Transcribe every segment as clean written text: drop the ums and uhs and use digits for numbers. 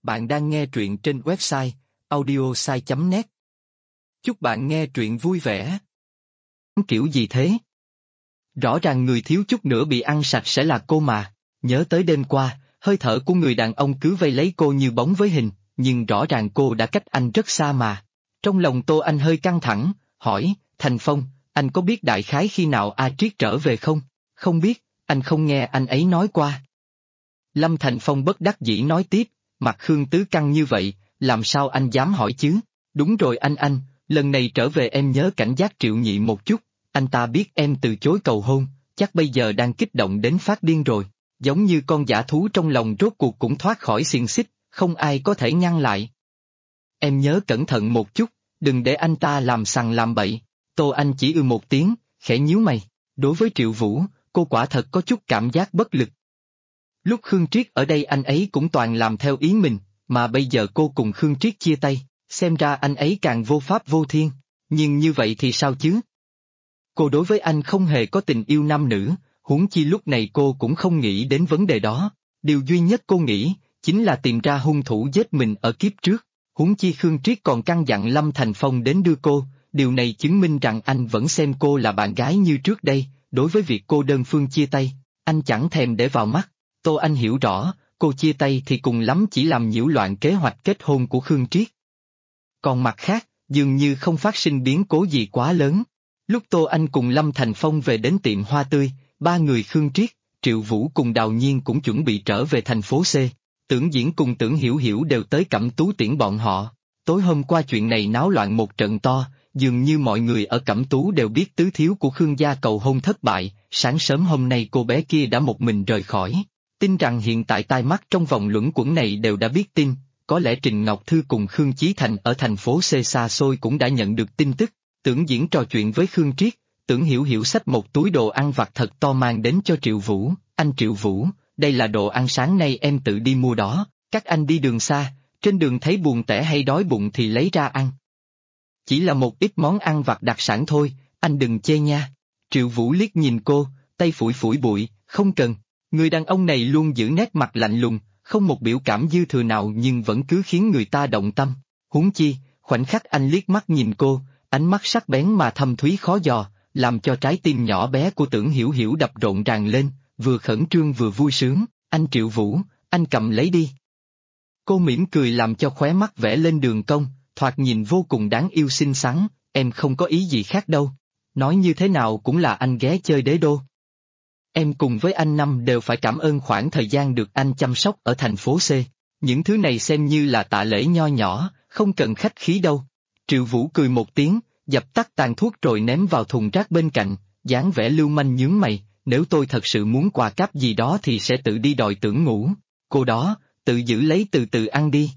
Bạn đang nghe truyện trên website audiosai.net. Chúc bạn nghe truyện vui vẻ. Kiểu gì thế? Rõ ràng người thiếu chút nữa bị ăn sạch sẽ là cô mà. Nhớ tới đêm qua, hơi thở của người đàn ông cứ vây lấy cô như bóng với hình, nhưng rõ ràng cô đã cách anh rất xa mà. Trong lòng Tô Anh hơi căng thẳng, hỏi, Thành Phong, anh có biết đại khái khi nào A Triết trở về không? Không biết, anh không nghe anh ấy nói qua. Lâm Thành Phong bất đắc dĩ nói tiếp, mặt Khương Tứ căng như vậy, làm sao anh dám hỏi chứ? Đúng rồi anh, lần này trở về em nhớ cảnh giác Triệu Nhị một chút, anh ta biết em từ chối cầu hôn, chắc bây giờ đang kích động đến phát điên rồi, giống như con dã thú trong lòng rốt cuộc cũng thoát khỏi xiềng xích, không ai có thể ngăn lại. Em nhớ cẩn thận một chút, đừng để anh ta làm sằng làm bậy. Tô Anh chỉ một tiếng, khẽ nhíu mày, đối với Triệu Vũ, cô quả thật có chút cảm giác bất lực. Lúc Khương Triết ở đây anh ấy cũng toàn làm theo ý mình, mà bây giờ cô cùng Khương Triết chia tay, xem ra anh ấy càng vô pháp vô thiên, nhưng như vậy thì sao chứ? Cô đối với anh không hề có tình yêu nam nữ, huống chi lúc này cô cũng không nghĩ đến vấn đề đó, điều duy nhất cô nghĩ, chính là tìm ra hung thủ giết mình ở kiếp trước, huống chi Khương Triết còn căn dặn Lâm Thành Phong đến đưa cô, điều này chứng minh rằng anh vẫn xem cô là bạn gái như trước đây, đối với việc cô đơn phương chia tay, anh chẳng thèm để vào mắt. Tô Anh hiểu rõ, cô chia tay thì cùng lắm chỉ làm nhiễu loạn kế hoạch kết hôn của Khương Triết. Còn mặt khác, dường như không phát sinh biến cố gì quá lớn. Lúc Tô Anh cùng Lâm Thành Phong về đến tiệm hoa tươi, ba người Khương Triết, Triệu Vũ cùng Đào Nhiên cũng chuẩn bị trở về thành phố C. Tưởng Diễn cùng Tưởng Hiểu Hiểu đều tới Cẩm Tú tiễn bọn họ. Tối hôm qua chuyện này náo loạn một trận to, dường như mọi người ở Cẩm Tú đều biết tứ thiếu của Khương gia cầu hôn thất bại, sáng sớm hôm nay cô bé kia đã một mình rời khỏi. Tin rằng hiện tại tai mắt trong vòng luẩn quẩn này đều đã biết tin, có lẽ Trình Ngọc Thư cùng Khương Chí Thành ở thành phố C xa xôi cũng đã nhận được tin tức. Tưởng Diễn trò chuyện với Khương Triết, Tưởng Hiểu Hiểu xách một túi đồ ăn vặt thật to mang đến cho Triệu Vũ. Anh Triệu Vũ, đây là đồ ăn sáng nay em tự đi mua đó, các anh đi đường xa, trên đường thấy buồn tẻ hay đói bụng thì lấy ra ăn. Chỉ là một ít món ăn vặt đặc sản thôi, anh đừng chê nha. Triệu Vũ liếc nhìn cô, tay phủi phủi bụi, không cần. Người đàn ông này luôn giữ nét mặt lạnh lùng, không một biểu cảm dư thừa nào nhưng vẫn cứ khiến người ta động tâm. Huống chi, khoảnh khắc anh liếc mắt nhìn cô, ánh mắt sắc bén mà thâm thúy khó dò, làm cho trái tim nhỏ bé của Tưởng Hiểu Hiểu đập rộn ràng lên, vừa khẩn trương vừa vui sướng. Anh Triệu Vũ, anh cầm lấy đi. Cô mỉm cười làm cho khóe mắt vẽ lên đường cong, thoạt nhìn vô cùng đáng yêu xinh xắn, em không có ý gì khác đâu. Nói như thế nào cũng là anh ghé chơi đế đô. Em cùng với anh Năm đều phải cảm ơn khoảng thời gian được anh chăm sóc ở thành phố C. Những thứ này xem như là tạ lễ nho nhỏ, không cần khách khí đâu. Triệu Vũ cười một tiếng, dập tắt tàn thuốc rồi ném vào thùng rác bên cạnh, dáng vẻ lưu manh nhướng mày, nếu tôi thật sự muốn quà cáp gì đó thì sẽ tự đi đòi Tưởng Ngũ. Cô đó, tự giữ lấy từ từ ăn đi.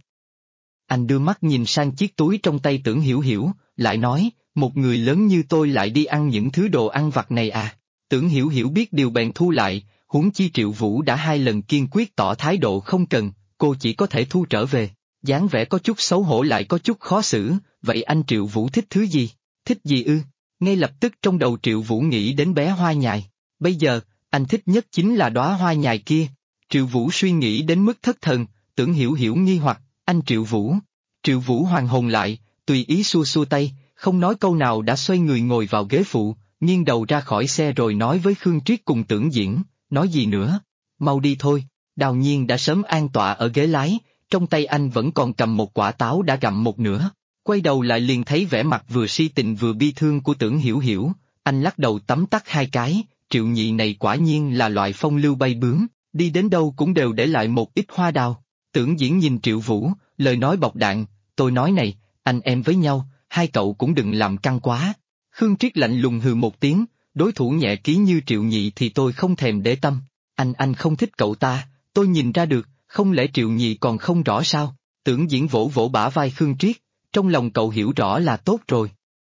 Anh đưa mắt nhìn sang chiếc túi trong tay Tưởng Hiểu Hiểu, lại nói, một người lớn như tôi lại đi ăn những thứ đồ ăn vặt này à? Tưởng Hiểu Hiểu biết điều bèn thu lại, huống chi Triệu Vũ đã 2 lần kiên quyết tỏ thái độ không cần, cô chỉ có thể thu trở về. Dáng vẻ có chút xấu hổ lại có chút khó xử, vậy anh Triệu Vũ thích thứ gì? Thích gì ư? Ngay lập tức trong đầu Triệu Vũ nghĩ đến bé hoa nhài. Bây giờ, anh thích nhất chính là đóa hoa nhài kia. Triệu Vũ suy nghĩ đến mức thất thần, Tưởng Hiểu Hiểu nghi hoặc, anh Triệu Vũ. Triệu Vũ hoàn hồn lại, tùy ý xua xua tay, không nói câu nào đã xoay người ngồi vào ghế phụ, nghiêng đầu ra khỏi xe rồi nói với Khương Triết cùng Tưởng Diễn, nói gì nữa? Mau đi thôi. Đào Nhiên đã sớm an tọa ở ghế lái, trong tay anh vẫn còn cầm một quả táo đã gặm một nửa. Quay đầu lại liền thấy vẻ mặt vừa si tình vừa bi thương của Tưởng Hiểu Hiểu, anh lắc đầu tấm tắc 2 cái, Triệu Nhị này quả nhiên là loại phong lưu bay bướm, đi đến đâu cũng đều để lại một ít hoa đào. Tưởng Diễn nhìn Triệu Vũ, lời nói bọc đạn, tôi nói này, anh em với nhau, hai cậu cũng đừng làm căng quá. Khương Triết lạnh lùng hừ một tiếng, đối thủ nhẹ ký như Triệu Nhị thì tôi không thèm để tâm. Anh không thích cậu ta, tôi nhìn ra được, không lẽ Triệu Nhị còn không rõ sao? Tưởng Diễn vỗ vỗ bả vai Khương Triết, trong lòng cậu hiểu rõ là tốt rồi.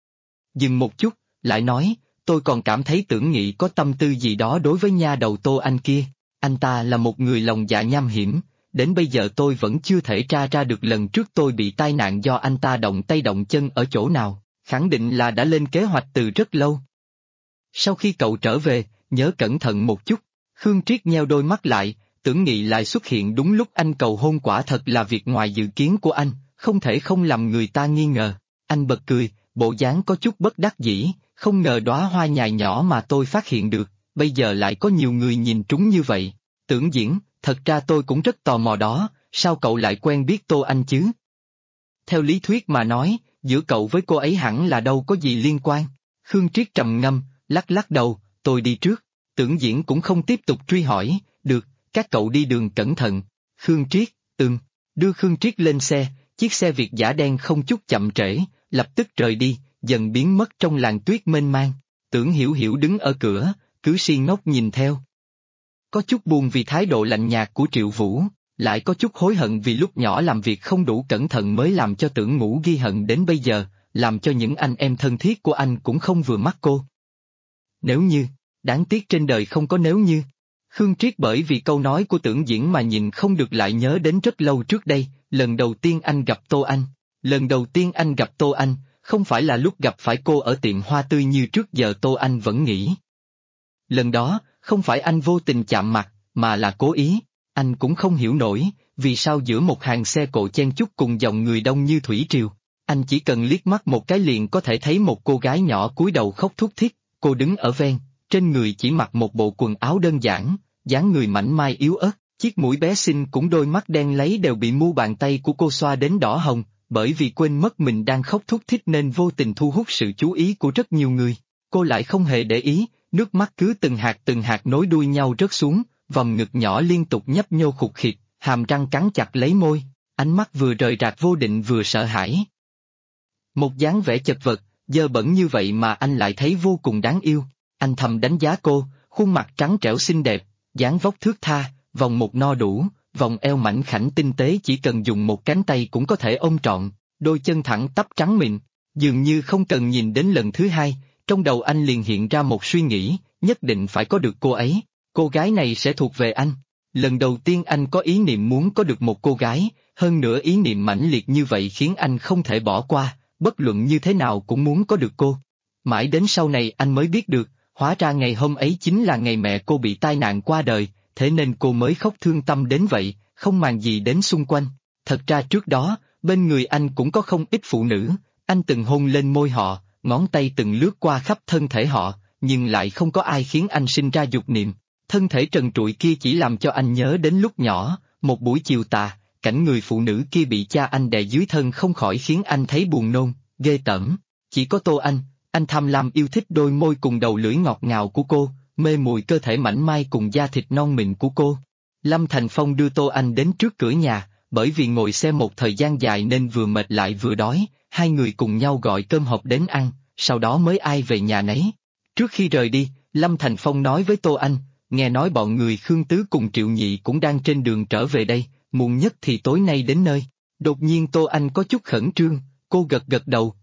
Dừng một chút, lại nói, tôi còn cảm thấy Tưởng Nghị có tâm tư gì đó đối với nha đầu Tô Anh kia, anh ta là một người lòng dạ nham hiểm, đến bây giờ tôi vẫn chưa thể tra ra được lần trước tôi bị tai nạn do anh ta động tay động chân ở chỗ nào, khẳng định là đã lên kế hoạch từ rất lâu. Sau khi cậu trở về, nhớ cẩn thận một chút. Khương Triết nheo đôi mắt lại, Tưởng Nghị lại xuất hiện đúng lúc anh cầu hôn quả thật là việc ngoài dự kiến của anh, không thể không làm người ta nghi ngờ. Anh bật cười, bộ dáng có chút bất đắc dĩ, không ngờ đóa hoa nhài nhỏ mà tôi phát hiện được, bây giờ lại có nhiều người nhìn trúng như vậy. Tưởng Diễn, thật ra tôi cũng rất tò mò đó, sao cậu lại quen biết Tô Anh chứ? Theo lý thuyết mà nói, giữa cậu với cô ấy hẳn là đâu có gì liên quan. Khương Triết trầm ngâm, lắc lắc đầu, tôi đi trước. Tưởng Diễn cũng không tiếp tục truy hỏi, được, các cậu đi đường cẩn thận. Khương Triết, đưa Khương Triết lên xe, chiếc xe Việt dã đen không chút chậm trễ, lập tức rời đi, dần biến mất trong làn tuyết mênh mang. Tưởng Hiểu Hiểu đứng ở cửa, cứ si ngốc nhìn theo. Có chút buồn vì thái độ lạnh nhạt của Triệu Vũ, lại có chút hối hận vì lúc nhỏ làm việc không đủ cẩn thận mới làm cho Tưởng Ngũ ghi hận đến bây giờ, làm cho những anh em thân thiết của anh cũng không vừa mắt cô. Nếu như, đáng tiếc trên đời không có nếu như. Khương Triết bởi vì câu nói của Tưởng Diễn mà nhìn không được lại nhớ đến rất lâu trước đây, lần đầu tiên anh gặp Tô Anh. Lần đầu tiên anh gặp Tô Anh, không phải là lúc gặp phải cô ở tiệm hoa tươi như trước giờ Tô Anh vẫn nghĩ. Lần đó, không phải anh vô tình chạm mặt, mà là cố ý. Anh cũng không hiểu nổi, vì sao giữa một hàng xe cộ chen chúc cùng dòng người đông như thủy triều. Anh chỉ cần liếc mắt một cái liền có thể thấy một cô gái nhỏ cúi đầu khóc thút thít, cô đứng ở ven, trên người chỉ mặc một bộ quần áo đơn giản, dáng người mảnh mai yếu ớt, chiếc mũi bé xinh cũng đôi mắt đen lấy đều bị mu bàn tay của cô xoa đến đỏ hồng, bởi vì quên mất mình đang khóc thút thít nên vô tình thu hút sự chú ý của rất nhiều người. Cô lại không hề để ý, nước mắt cứ từng hạt nối đuôi nhau rớt xuống, vòng ngực nhỏ liên tục nhấp nhô khục khịt, hàm răng cắn chặt lấy môi, ánh mắt vừa rời rạc vô định vừa sợ hãi. Một dáng vẻ chật vật, dơ bẩn như vậy mà anh lại thấy vô cùng đáng yêu. Anh thầm đánh giá cô, khuôn mặt trắng trẻo xinh đẹp, dáng vóc thướt tha, vòng một no đủ, vòng eo mảnh khảnh tinh tế chỉ cần dùng một cánh tay cũng có thể ôm trọn, đôi chân thẳng tắp trắng mịn, dường như không cần nhìn đến lần thứ hai, trong đầu anh liền hiện ra một suy nghĩ, nhất định phải có được cô ấy, cô gái này sẽ thuộc về anh. Lần đầu tiên anh có ý niệm muốn có được một cô gái, hơn nữa ý niệm mãnh liệt như vậy khiến anh không thể bỏ qua, bất luận như thế nào cũng muốn có được cô. Mãi đến sau này anh mới biết được, hóa ra ngày hôm ấy chính là ngày mẹ cô bị tai nạn qua đời, thế nên cô mới khóc thương tâm đến vậy, không màng gì đến xung quanh. Thật ra trước đó, bên người anh cũng có không ít phụ nữ, anh từng hôn lên môi họ, ngón tay từng lướt qua khắp thân thể họ, nhưng lại không có ai khiến anh sinh ra dục niệm. Thân thể trần trụi kia chỉ làm cho anh nhớ đến lúc nhỏ, một buổi chiều tà, cảnh người phụ nữ kia bị cha anh đè dưới thân không khỏi khiến anh thấy buồn nôn, ghê tởm. Chỉ có Tô anh tham lam yêu thích đôi môi cùng đầu lưỡi ngọt ngào của cô, mê mùi cơ thể mảnh mai cùng da thịt non mịn của cô. Lâm Thành Phong đưa Tô Anh đến trước cửa nhà, bởi vì ngồi xe một thời gian dài nên vừa mệt lại vừa đói, hai người cùng nhau gọi cơm hộp đến ăn, sau đó mới ai về nhà nấy. Trước khi rời đi, Lâm Thành Phong nói với Tô Anh, nghe nói bọn người Khương Tứ cùng Triệu Nhị cũng đang trên đường trở về đây, muộn nhất thì tối nay đến nơi. Đột nhiên Tô Anh có chút khẩn trương, cô gật gật đầu,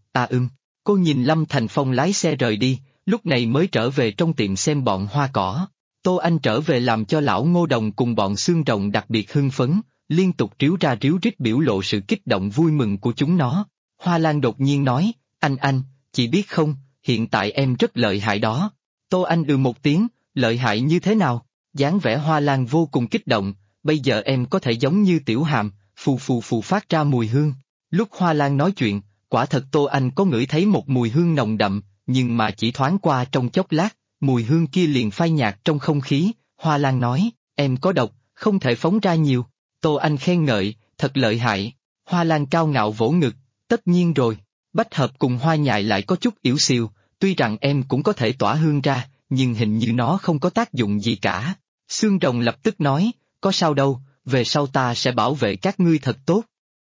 cô nhìn Lâm Thành Phong lái xe rời đi, lúc này mới trở về trong tiệm xem bọn hoa cỏ. Tô Anh trở về làm cho lão Ngô Đồng cùng bọn xương rồng đặc biệt hưng phấn, liên tục ríu ra ríu rít biểu lộ sự kích động vui mừng của chúng nó. Hoa Lan đột nhiên nói, anh, chị biết không, hiện tại em rất lợi hại đó. Tô Anh một tiếng, lợi hại như thế nào? Dáng vẻ Hoa Lan vô cùng kích động, bây giờ em có thể giống như Tiểu Hàm, phù phát ra mùi hương. Lúc Hoa Lan nói chuyện, quả thật Tô Anh có ngửi thấy một mùi hương nồng đậm, nhưng mà chỉ thoáng qua trong chốc lát, mùi hương kia liền phai nhạt trong không khí. Hoa Lan nói, em có độc, không thể phóng ra nhiều. Tô Anh khen ngợi, thật lợi hại. Hoa Lan cao ngạo vỗ ngực, tất nhiên rồi. Bách hợp cùng hoa nhài lại có chút yếu xìu, tuy rằng em cũng có thể tỏa hương ra, nhưng hình như nó không có tác dụng gì cả. Xương rồng lập tức nói, có sao đâu, về sau ta sẽ bảo vệ các ngươi thật tốt.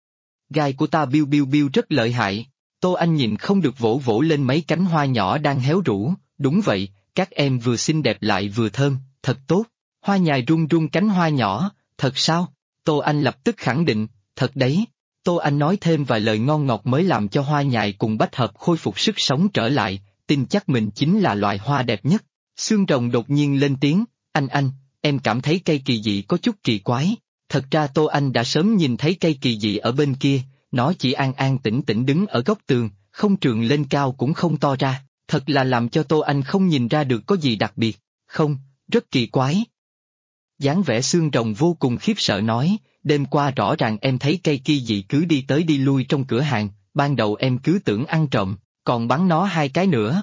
Gai của ta biu biu biu rất lợi hại. Tô Anh nhìn không được vỗ vỗ lên mấy cánh hoa nhỏ đang héo rũ, đúng vậy, các em vừa xinh đẹp lại vừa thơm, thật tốt. Hoa nhài run run cánh hoa nhỏ, thật sao? Tô Anh lập tức khẳng định, thật đấy. Tô Anh nói thêm vài lời ngon ngọt mới làm cho hoa nhài cùng bách hợp khôi phục sức sống trở lại, tin chắc mình chính là loài hoa đẹp nhất. Xương rồng đột nhiên lên tiếng, anh, em cảm thấy cây kỳ dị có chút kỳ quái. Thật ra Tô Anh đã sớm nhìn thấy cây kỳ dị ở bên kia, nó chỉ an an tĩnh tĩnh đứng ở góc tường, không trườn lên cao cũng không to ra, thật là làm cho Tô Anh không nhìn ra được có gì đặc biệt, không, rất kỳ quái. Dáng vẻ xương rồng vô cùng khiếp sợ nói, đêm qua rõ ràng em thấy cây kia dị cứ đi tới đi lui trong cửa hàng, ban đầu em cứ tưởng ăn trộm, còn bắn nó 2 cái nữa.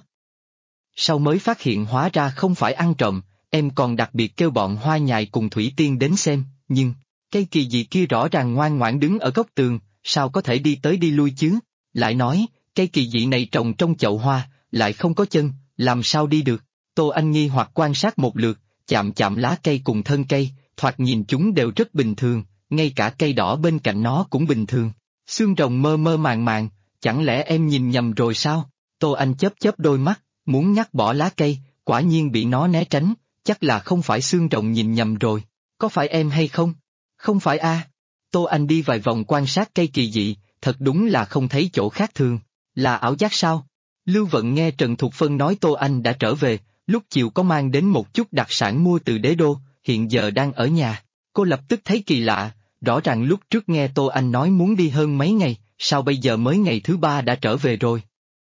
Sau mới phát hiện hóa ra không phải ăn trộm, em còn đặc biệt kêu bọn Hoa Nhài cùng Thủy Tiên đến xem, nhưng, cây kỳ dị kia rõ ràng ngoan ngoãn đứng ở góc tường, sao có thể đi tới đi lui chứ? Lại nói, cây kỳ dị này trồng trong chậu hoa, lại không có chân, làm sao đi được? Tô Anh nghi hoặc quan sát một lượt, chạm chạm lá cây cùng thân cây, thoạt nhìn chúng đều rất bình thường, ngay cả cây đỏ bên cạnh nó cũng bình thường. Xương rồng mơ mơ màng màng, chẳng lẽ em nhìn nhầm rồi sao? Tô Anh chớp chớp đôi mắt, muốn nhắc bỏ lá cây, quả nhiên bị nó né tránh, chắc là không phải xương rồng nhìn nhầm rồi. Có phải em hay không? Không phải a. Tô Anh đi vài vòng quan sát cây kỳ dị, thật đúng là không thấy chỗ khác thường. Là ảo giác sao? Lưu Vận nghe Trần Thục Phân nói Tô Anh đã trở về, lúc chiều có mang đến một chút đặc sản mua từ đế đô, hiện giờ đang ở nhà. Cô lập tức thấy kỳ lạ, rõ ràng lúc trước nghe Tô Anh nói muốn đi hơn mấy ngày, sao bây giờ mới ngày thứ 3 đã trở về rồi?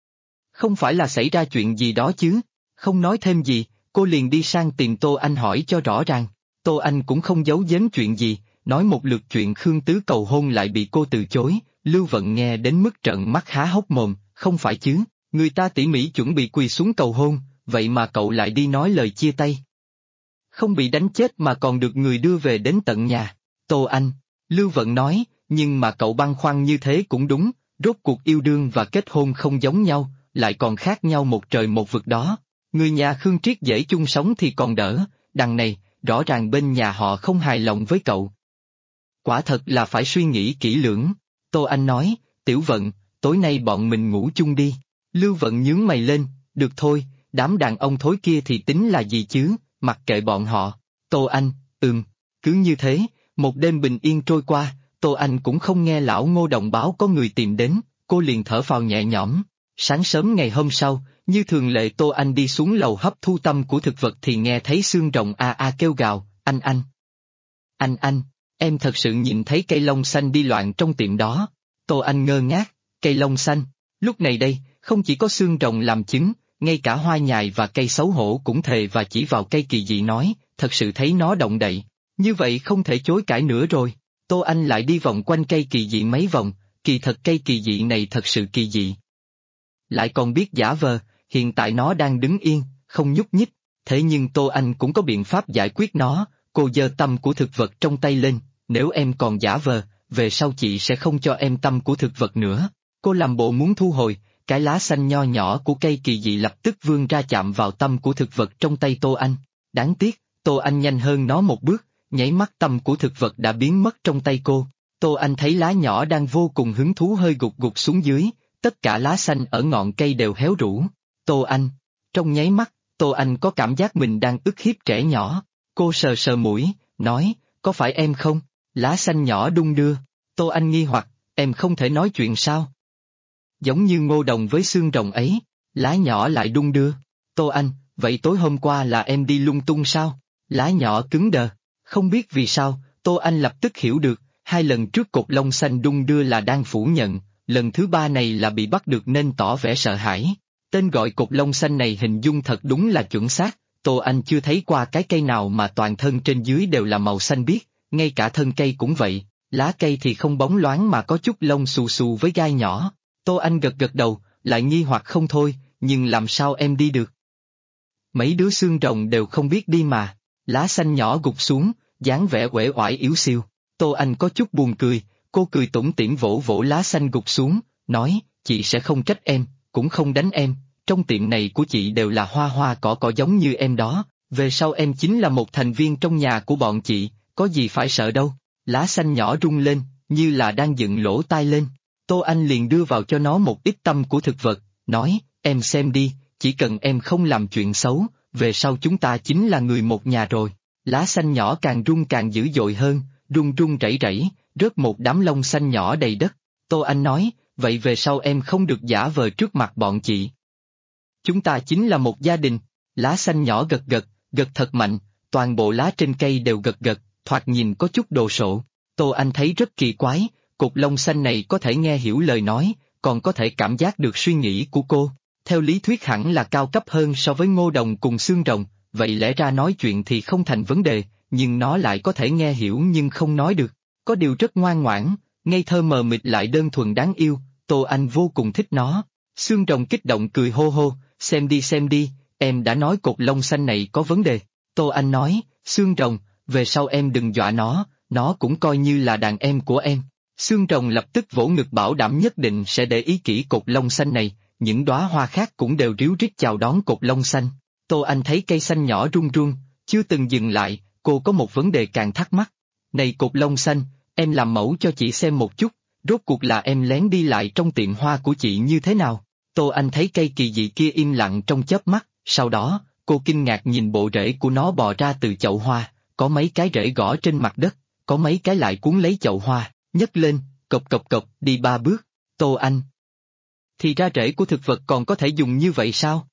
Không phải là xảy ra chuyện gì đó chứ? Không nói thêm gì, cô liền đi sang tìm Tô Anh hỏi cho rõ ràng. Tô Anh cũng không giấu giếm chuyện gì, nói một lượt chuyện Khương Tứ cầu hôn lại bị cô từ chối. Lưu Vận nghe đến mức trợn mắt há hốc mồm, không phải chứ, người ta tỉ mỉ chuẩn bị quỳ xuống cầu hôn, vậy mà cậu lại đi nói lời chia tay. Không bị đánh chết mà còn được người đưa về đến tận nhà. Tô Anh, Lưu Vận nói, nhưng mà cậu băn khoăn như thế cũng đúng, rốt cuộc yêu đương và kết hôn không giống nhau, lại còn khác nhau một trời một vực đó. Người nhà Khương Triết dễ chung sống thì còn đỡ, đằng này, rõ ràng bên nhà họ không hài lòng với cậu. Quả thật là phải suy nghĩ kỹ lưỡng. Tô Anh nói, Tiểu Vận, tối nay bọn mình ngủ chung đi. Lưu Vận nhướng mày lên, được thôi, đám đàn ông thối kia thì tính là gì chứ, mặc kệ bọn họ. Tô Anh, cứ như thế, một đêm bình yên trôi qua, Tô Anh cũng không nghe lão Ngô Đồng báo có người tìm đến, cô liền thở phào nhẹ nhõm. Sáng sớm ngày hôm sau, như thường lệ Tô Anh đi xuống lầu hấp thu tâm của thực vật thì nghe thấy xương rồng a a kêu gào, anh, em thật sự nhìn thấy cây lông xanh đi loạn trong tiệm đó. Tô Anh ngơ ngác, cây lông xanh, lúc này đây, không chỉ có xương rồng làm chứng, ngay cả Hoa Nhài và cây xấu hổ cũng thề và chỉ vào cây kỳ dị nói, thật sự thấy nó động đậy, như vậy không thể chối cãi nữa rồi. Tô Anh lại đi vòng quanh cây kỳ dị mấy vòng, kỳ thật cây kỳ dị này thật sự kỳ dị. Lại còn biết giả vờ, hiện tại nó đang đứng yên, không nhúc nhích, thế nhưng Tô Anh cũng có biện pháp giải quyết nó, cô giơ tâm của thực vật trong tay lên, nếu em còn giả vờ, về sau chị sẽ không cho em tâm của thực vật nữa. Cô làm bộ muốn thu hồi, cái lá xanh nho nhỏ của cây kỳ dị lập tức vươn ra chạm vào tâm của thực vật trong tay Tô Anh. Đáng tiếc, Tô Anh nhanh hơn nó một bước, nháy mắt tâm của thực vật đã biến mất trong tay cô. Tô Anh thấy lá nhỏ đang vô cùng hứng thú hơi gục gục xuống dưới, tất cả lá xanh ở ngọn cây đều héo rũ. Tô Anh, trong nháy mắt, Tô Anh có cảm giác mình đang ức hiếp trẻ nhỏ. Cô sờ sờ mũi, nói, có phải em không? Lá xanh nhỏ đung đưa. Tô Anh nghi hoặc, em không thể nói chuyện sao? Giống như Ngô Đồng với xương rồng ấy, lá nhỏ lại đung đưa. Tô Anh, vậy tối hôm qua là em đi lung tung sao? Lá nhỏ cứng đờ. Không biết vì sao, Tô Anh lập tức hiểu được, 2 lần trước cột lông xanh đung đưa là đang phủ nhận, lần thứ 3 này là bị bắt được nên tỏ vẻ sợ hãi. Tên gọi cột lông xanh này hình dung thật đúng là chuẩn xác, Tô Anh chưa thấy qua cái cây nào mà toàn thân trên dưới đều là màu xanh biếc, ngay cả thân cây cũng vậy, lá cây thì không bóng loáng mà có chút lông xù xù với gai nhỏ. Tô Anh gật gật đầu, lại nghi hoặc không thôi, nhưng làm sao em đi được? Mấy đứa xương rồng đều không biết đi mà. Lá xanh nhỏ gục xuống, dáng vẻ uể oải yếu xiu. Tô Anh có chút buồn cười, cô cười tủm tỉm vỗ vỗ lá xanh gục xuống, nói, chị sẽ không trách em, cũng không đánh em, trong tiệm này của chị đều là hoa hoa cỏ cỏ giống như em đó, về sau em chính là một thành viên trong nhà của bọn chị, có gì phải sợ đâu. Lá xanh nhỏ rung lên, như là đang dựng lỗ tai lên. Tô Anh liền đưa vào cho nó một ít tâm của thực vật, nói, em xem đi, chỉ cần em không làm chuyện xấu, về sau chúng ta chính là người một nhà rồi. Lá xanh nhỏ càng rung càng dữ dội hơn, rung rung rẩy rẩy, rớt một đám lông xanh nhỏ đầy đất. Tô Anh nói, vậy về sau em không được giả vờ trước mặt bọn chị. Chúng ta chính là một gia đình. Lá xanh nhỏ gật gật, gật thật mạnh, toàn bộ lá trên cây đều gật gật, thoạt nhìn có chút đồ sộ. Tô Anh thấy rất kỳ quái, cục lông xanh này có thể nghe hiểu lời nói, còn có thể cảm giác được suy nghĩ của cô. Theo lý thuyết hẳn là cao cấp hơn so với Ngô Đồng cùng xương rồng, vậy lẽ ra nói chuyện thì không thành vấn đề, nhưng nó lại có thể nghe hiểu nhưng không nói được. Có điều rất ngoan ngoãn, ngây thơ mờ mịt lại đơn thuần đáng yêu, Tô Anh vô cùng thích nó. Xương rồng kích động cười hô hô, xem đi, em đã nói cột lông xanh này có vấn đề. Tô Anh nói, xương rồng, về sau em đừng dọa nó cũng coi như là đàn em của em. Xương rồng lập tức vỗ ngực bảo đảm nhất định sẽ để ý kỹ cột lông xanh này, những đóa hoa khác cũng đều ríu rít chào đón cột lông xanh. Tô Anh thấy cây xanh nhỏ run run, chưa từng dừng lại, cô có một vấn đề càng thắc mắc. Này cột lông xanh, em làm mẫu cho chị xem một chút, rốt cuộc là em lén đi lại trong tiệm hoa của chị như thế nào? Tô Anh thấy cây kỳ dị kia im lặng trong chớp mắt, sau đó, cô kinh ngạc nhìn bộ rễ của nó bò ra từ chậu hoa, có mấy cái rễ gõ trên mặt đất, có mấy cái lại cuốn lấy chậu hoa, nhấc lên, cộc, đi 3 bước. Tô Anh. Thì ra rễ của thực vật còn có thể dùng như vậy sao?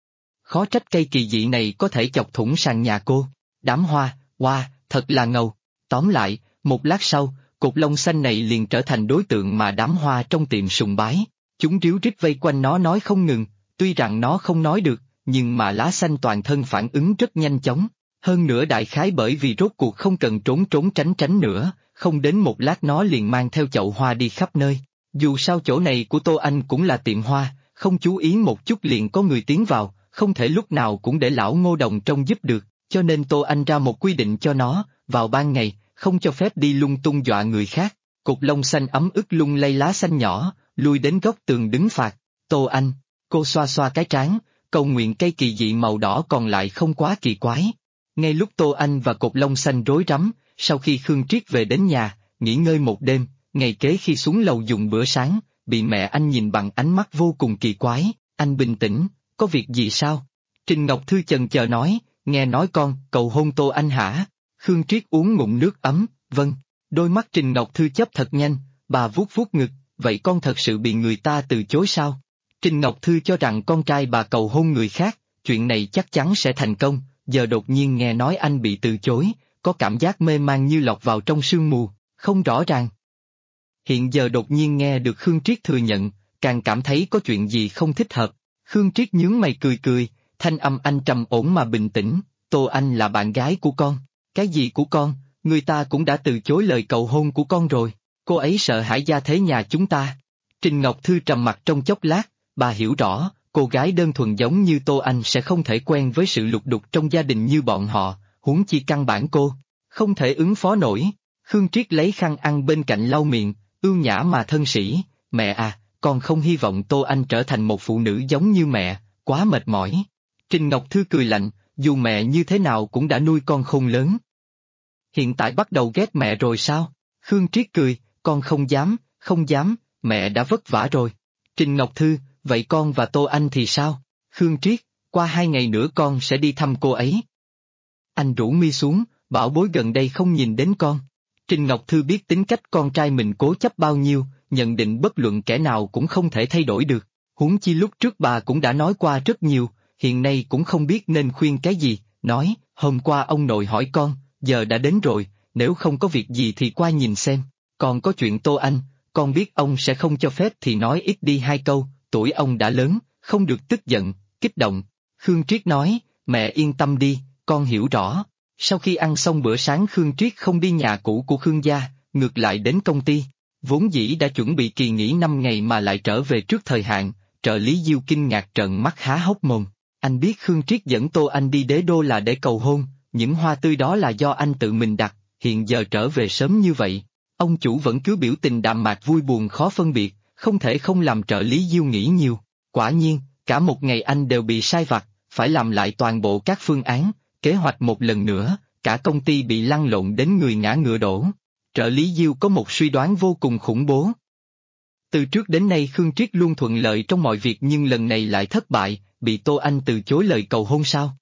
Khó trách cây kỳ dị này có thể chọc thủng sàn nhà cô. Đám hoa, wow, thật là ngầu. Tóm lại, một lát sau, cột lông xanh này liền trở thành đối tượng mà đám hoa trong tiệm sùng bái. Chúng ríu rít vây quanh nó nói không ngừng, tuy rằng nó không nói được, nhưng mà lá xanh toàn thân phản ứng rất nhanh chóng. Hơn nữa đại khái bởi vì rốt cuộc không cần trốn tránh nữa, không đến một lát nó liền mang theo chậu hoa đi khắp nơi. Dù sao chỗ này của Tô Anh cũng là tiệm hoa, không chú ý một chút liền có người tiến vào, không thể lúc nào cũng để lão Ngô Đồng trông giúp được, cho nên Tô Anh ra một quy định cho nó, vào ban ngày, không cho phép đi lung tung dọa người khác. Cột lông xanh ấm ức lung lay lá xanh nhỏ, lui đến góc tường đứng phạt. Tô Anh, cô xoa xoa cái trán, cầu nguyện cây kỳ dị màu đỏ còn lại không quá kỳ quái. Ngay lúc Tô Anh và cột lông xanh rối rắm, sau khi Khương Triết về đến nhà, nghỉ ngơi một đêm, ngày kế khi xuống lầu dùng bữa sáng, bị mẹ anh nhìn bằng ánh mắt vô cùng kỳ quái. Anh bình tĩnh, có việc gì sao? Trình Ngọc Thư chần chờ nói, nghe nói con cầu hôn Tô Anh hả? Khương Triết uống ngụm nước ấm, vâng. Đôi mắt Trình Ngọc Thư chớp thật nhanh, bà vuốt vuốt ngực, vậy con thật sự bị người ta từ chối sao? Trình Ngọc Thư cho rằng con trai bà cầu hôn người khác, chuyện này chắc chắn sẽ thành công, giờ đột nhiên nghe nói anh bị từ chối, có cảm giác mê man như lọt vào trong sương mù, không rõ ràng. Hiện giờ đột nhiên nghe được Khương Triết thừa nhận, càng cảm thấy có chuyện gì không thích hợp. Khương Triết nhướng mày cười, thanh âm anh trầm ổn mà bình tĩnh, Tô Anh là bạn gái của con. Cái gì của con, người ta cũng đã từ chối lời cầu hôn của con rồi, cô ấy sợ hãi gia thế nhà chúng ta. Trình Ngọc Thư trầm mặt trong chốc lát, bà hiểu rõ, cô gái đơn thuần giống như Tô Anh sẽ không thể quen với sự lục đục trong gia đình như bọn họ, huống chi căn bản cô không thể ứng phó nổi. Khương Triết lấy khăn ăn bên cạnh lau miệng, ưu nhã mà thân sĩ, mẹ à, con không hy vọng Tô Anh trở thành một phụ nữ giống như mẹ, quá mệt mỏi. Trình Ngọc Thư cười lạnh, dù mẹ như thế nào cũng đã nuôi con khôn lớn. Hiện tại bắt đầu ghét mẹ rồi sao? Khương Triết cười, con không dám, mẹ đã vất vả rồi. Trình Ngọc Thư, vậy con và Tô Anh thì sao? Khương Triết, qua 2 ngày nữa con sẽ đi thăm cô ấy. Anh rũ mi xuống, bảo bối gần đây không nhìn đến con. Trình Ngọc Thư biết tính cách con trai mình cố chấp bao nhiêu, nhận định bất luận kẻ nào cũng không thể thay đổi được. Huống chi lúc trước bà cũng đã nói qua rất nhiều, hiện nay cũng không biết nên khuyên cái gì, nói, hôm qua ông nội hỏi con, giờ đã đến rồi, nếu không có việc gì thì qua nhìn xem. Còn có chuyện Tô Anh, con biết ông sẽ không cho phép thì nói ít đi 2 câu, tuổi ông đã lớn, không được tức giận, kích động. Khương Triết nói, mẹ yên tâm đi, con hiểu rõ. Sau khi ăn xong bữa sáng Khương Triết không đi nhà cũ của Khương gia, ngược lại đến công ty. Vốn dĩ đã chuẩn bị kỳ nghỉ 5 ngày mà lại trở về trước thời hạn, trợ lý Diêu kinh ngạc trợn mắt há hốc mồm. Anh biết Khương Triết dẫn Tô Anh đi Đế Đô là để cầu hôn, những hoa tươi đó là do anh tự mình đặt, hiện giờ trở về sớm như vậy. Ông chủ vẫn cứ biểu tình đạm mạc vui buồn khó phân biệt, không thể không làm trợ lý Diêu nghĩ nhiều. Quả nhiên, cả một ngày anh đều bị sai vặt, phải làm lại toàn bộ các phương án, kế hoạch một lần nữa, cả công ty bị lăn lộn đến người ngã ngựa đổ. Trợ lý Diêu có một suy đoán vô cùng khủng bố. Từ trước đến nay Khương Triết luôn thuận lợi trong mọi việc nhưng lần này lại thất bại, bị Tô Anh từ chối lời cầu hôn sao?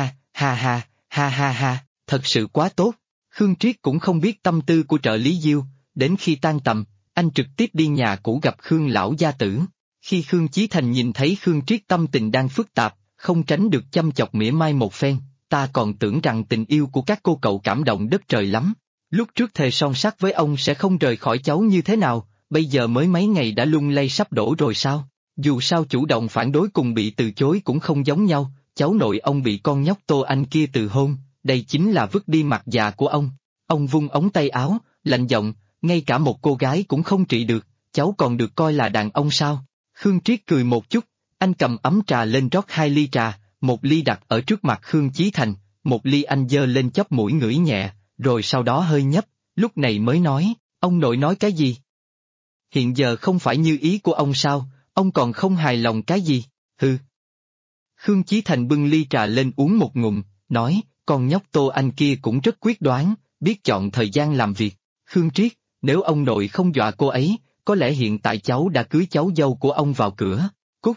Ha, thật sự quá tốt. Khương Triết cũng không biết tâm tư của trợ lý Diêu, đến khi tan tầm, anh trực tiếp đi nhà cũ gặp Khương lão gia tử. Khi Khương Chí Thành nhìn thấy Khương Triết tâm tình đang phức tạp, không tránh được chăm chọc mỉa mai một phen, ta còn tưởng rằng tình yêu của các cô cậu cảm động đất trời lắm. Lúc trước thề son sắt với ông sẽ không rời khỏi cháu như thế nào, bây giờ mới mấy ngày đã lung lay sắp đổ rồi sao? Dù sao chủ động phản đối cùng bị từ chối cũng không giống nhau, cháu nội ông bị con nhóc Tô Anh kia từ hôn, đây chính là vứt đi mặt già của ông. Ông vung ống tay áo, lạnh giọng, ngay cả một cô gái cũng không trị được, cháu còn được coi là đàn ông sao? Khương Triết cười một chút, anh cầm ấm trà lên rót 2 ly trà, một ly đặt ở trước mặt Khương Chí Thành, một ly anh giơ lên chóp mũi ngửi nhẹ, rồi sau đó hơi nhấp, lúc này mới nói, ông nội nói cái gì? Hiện giờ không phải như ý của ông sao, ông còn không hài lòng cái gì? Hừ. Khương Chí Thành bưng ly trà lên uống một ngụm, nói, con nhóc Tô Anh kia cũng rất quyết đoán, biết chọn thời gian làm việc. Khương Triết, nếu ông nội không dọa cô ấy, có lẽ hiện tại cháu đã cưới cháu dâu của ông vào cửa. Cút.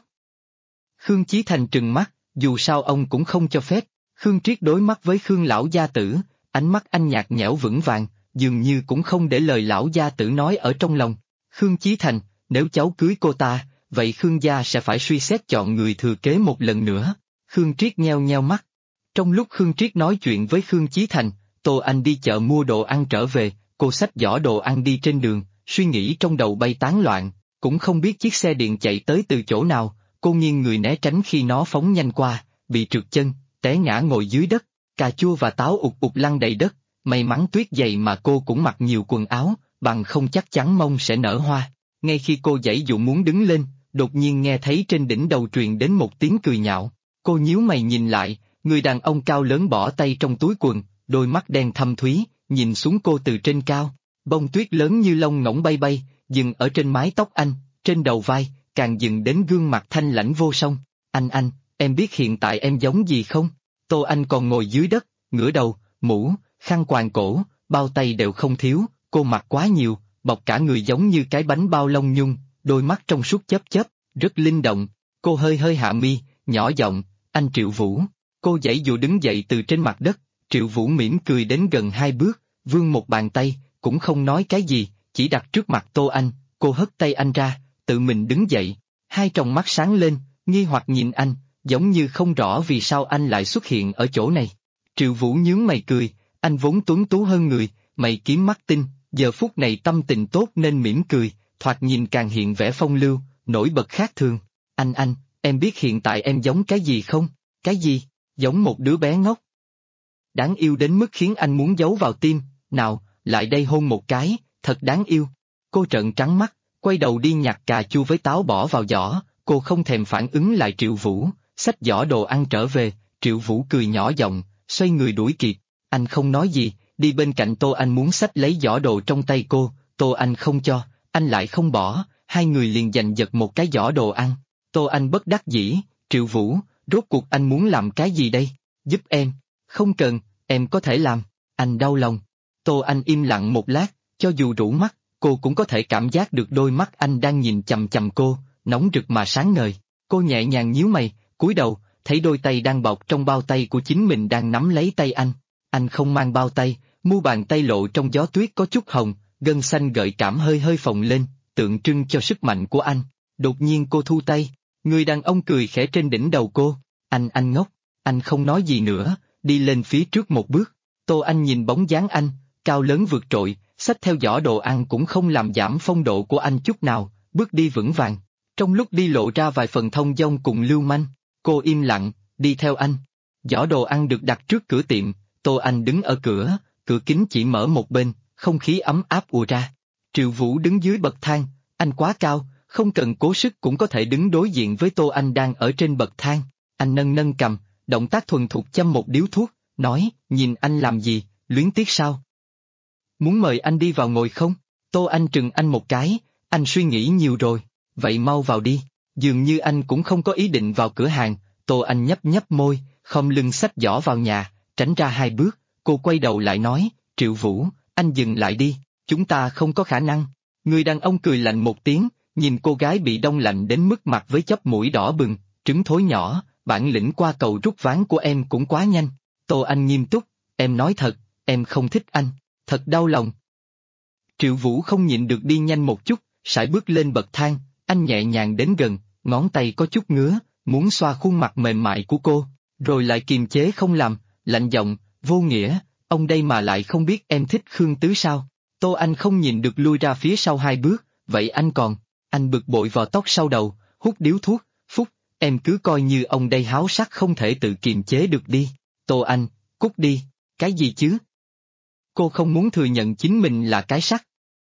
Khương Chí Thành trừng mắt, dù sao ông cũng không cho phép. Khương Triết đối mắt với Khương lão gia tử, ánh mắt anh nhạt nhẽo vững vàng, dường như cũng không để lời lão gia tử nói ở trong lòng. Khương Chí Thành, nếu cháu cưới cô ta, vậy Khương gia sẽ phải suy xét chọn người thừa kế một lần nữa. Khương Triết nheo nheo mắt. Trong lúc Khương Triết nói chuyện với Khương Chí Thành, Tô Anh đi chợ mua đồ ăn trở về, cô xách giỏ đồ ăn đi trên đường, suy nghĩ trong đầu bay tán loạn, cũng không biết chiếc xe điện chạy tới từ chỗ nào, cô nghiêng người né tránh khi nó phóng nhanh qua, bị trượt chân, té ngã ngồi dưới đất, cà chua và táo ụt ụt lăn đầy đất, may mắn tuyết dày mà cô cũng mặc nhiều quần áo, bằng không chắc chắn mông sẽ nở hoa. Ngay khi cô giãy dụ muốn đứng lên, đột nhiên nghe thấy trên đỉnh đầu truyền đến một tiếng cười nhạo, cô nhíu mày nhìn lại, người đàn ông cao lớn bỏ tay trong túi quần, đôi mắt đen thâm thúy, nhìn xuống cô từ trên cao, bông tuyết lớn như lông ngỗng bay bay, dừng ở trên mái tóc anh, trên đầu vai, càng dừng đến gương mặt thanh lãnh vô song. Anh, em biết hiện tại em giống gì không? Tô Anh còn ngồi dưới đất, ngửa đầu, mũ, khăn quàng cổ, bao tay đều không thiếu, cô mặc quá nhiều, bọc cả người giống như cái bánh bao lông nhung, đôi mắt trong suốt chớp chớp, rất linh động. Cô hơi hơi hạ mi, nhỏ giọng, anh Triệu Vũ. Cô giãy dụ đứng dậy từ trên mặt đất, Triệu Vũ mỉm cười đến gần 2 bước, vươn một bàn tay, cũng không nói cái gì, chỉ đặt trước mặt Tô Anh, cô hất tay anh ra, tự mình đứng dậy, hai tròng mắt sáng lên, nghi hoặc nhìn anh, giống như không rõ vì sao anh lại xuất hiện ở chỗ này. Triệu Vũ nhướng mày cười, anh vốn tuấn tú hơn người, mày kiếm mắt tinh, giờ phút này tâm tình tốt nên mỉm cười, thoạt nhìn càng hiện vẻ phong lưu, nổi bật khác thường. Anh, em biết hiện tại em giống cái gì không? Cái gì? Giống một đứa bé ngốc. Đáng yêu đến mức khiến anh muốn giấu vào tim, nào, lại đây hôn một cái, thật đáng yêu. Cô trợn trắng mắt, quay đầu đi nhặt cà chua với táo bỏ vào giỏ, cô không thèm phản ứng lại Triệu Vũ, xách giỏ đồ ăn trở về, Triệu Vũ cười nhỏ giọng, xoay người đuổi kịp, anh không nói gì, đi bên cạnh Tô Anh muốn xách lấy giỏ đồ trong tay cô, Tô Anh không cho, anh lại không bỏ, hai người liền giành giật một cái giỏ đồ ăn. Tô Anh bất đắc dĩ, Triệu Vũ, rốt cuộc anh muốn làm cái gì đây? Giúp em. Không cần, em có thể làm. Anh đau lòng. Tô Anh im lặng một lát, cho dù rũ mắt, cô cũng có thể cảm giác được đôi mắt anh đang nhìn chằm chằm cô, nóng rực mà sáng ngời. Cô nhẹ nhàng nhíu mày, cúi đầu, thấy đôi tay đang bọc trong bao tay của chính mình đang nắm lấy tay anh. Anh không mang bao tay, mu bàn tay lộ trong gió tuyết có chút hồng, gân xanh gợi cảm hơi hơi phồng lên, tượng trưng cho sức mạnh của anh. Đột nhiên cô thu tay, người đàn ông cười khẽ trên đỉnh đầu cô. Anh ngốc, anh không nói gì nữa, đi lên phía trước một bước. Tô Anh nhìn bóng dáng anh, cao lớn vượt trội, xách theo giỏ đồ ăn cũng không làm giảm phong độ của anh chút nào, bước đi vững vàng. Trong lúc đi lộ ra vài phần thông dong cùng lưu manh, cô im lặng, đi theo anh. Giỏ đồ ăn được đặt trước cửa tiệm, Tô Anh đứng ở cửa, cửa kính chỉ mở một bên, không khí ấm áp ùa ra. Triệu Vũ đứng dưới bậc thang, anh quá cao, không cần cố sức cũng có thể đứng đối diện với Tô Anh đang ở trên bậc thang. Anh nâng nâng cầm, động tác thuần thục châm một điếu thuốc, nói, nhìn anh làm gì, luyến tiếc sao? Muốn mời anh đi vào ngồi không? Tô Anh trừng anh một cái, anh suy nghĩ nhiều rồi, vậy mau vào đi. Dường như anh cũng không có ý định vào cửa hàng, Tô Anh nhấp nhấp môi, khom lưng xách giỏ vào nhà, tránh ra 2 bước, cô quay đầu lại nói, Triệu Vũ, anh dừng lại đi, chúng ta không có khả năng. Người đàn ông cười lạnh một tiếng, nhìn cô gái bị đông lạnh đến mức mặt với chóp mũi đỏ bừng, trứng thối nhỏ, bản lĩnh qua cầu rút ván của em cũng quá nhanh. Tô Anh nghiêm túc, em nói thật, em không thích anh, thật đau lòng. Triệu Vũ không nhịn được đi nhanh một chút, sải bước lên bậc thang, anh nhẹ nhàng đến gần, ngón tay có chút ngứa, muốn xoa khuôn mặt mềm mại của cô, rồi lại kiềm chế không làm, lạnh giọng, vô nghĩa, ông đây mà lại không biết em thích Khương Tứ sao? Tô Anh không nhìn được lui ra phía sau 2 bước, vậy anh còn, anh bực bội vò tóc sau đầu, hút điếu thuốc, phúc, em cứ coi như ông đây háo sắc không thể tự kiềm chế được đi. Tô Anh, cút đi, cái gì chứ? Cô không muốn thừa nhận chính mình là cái sắc.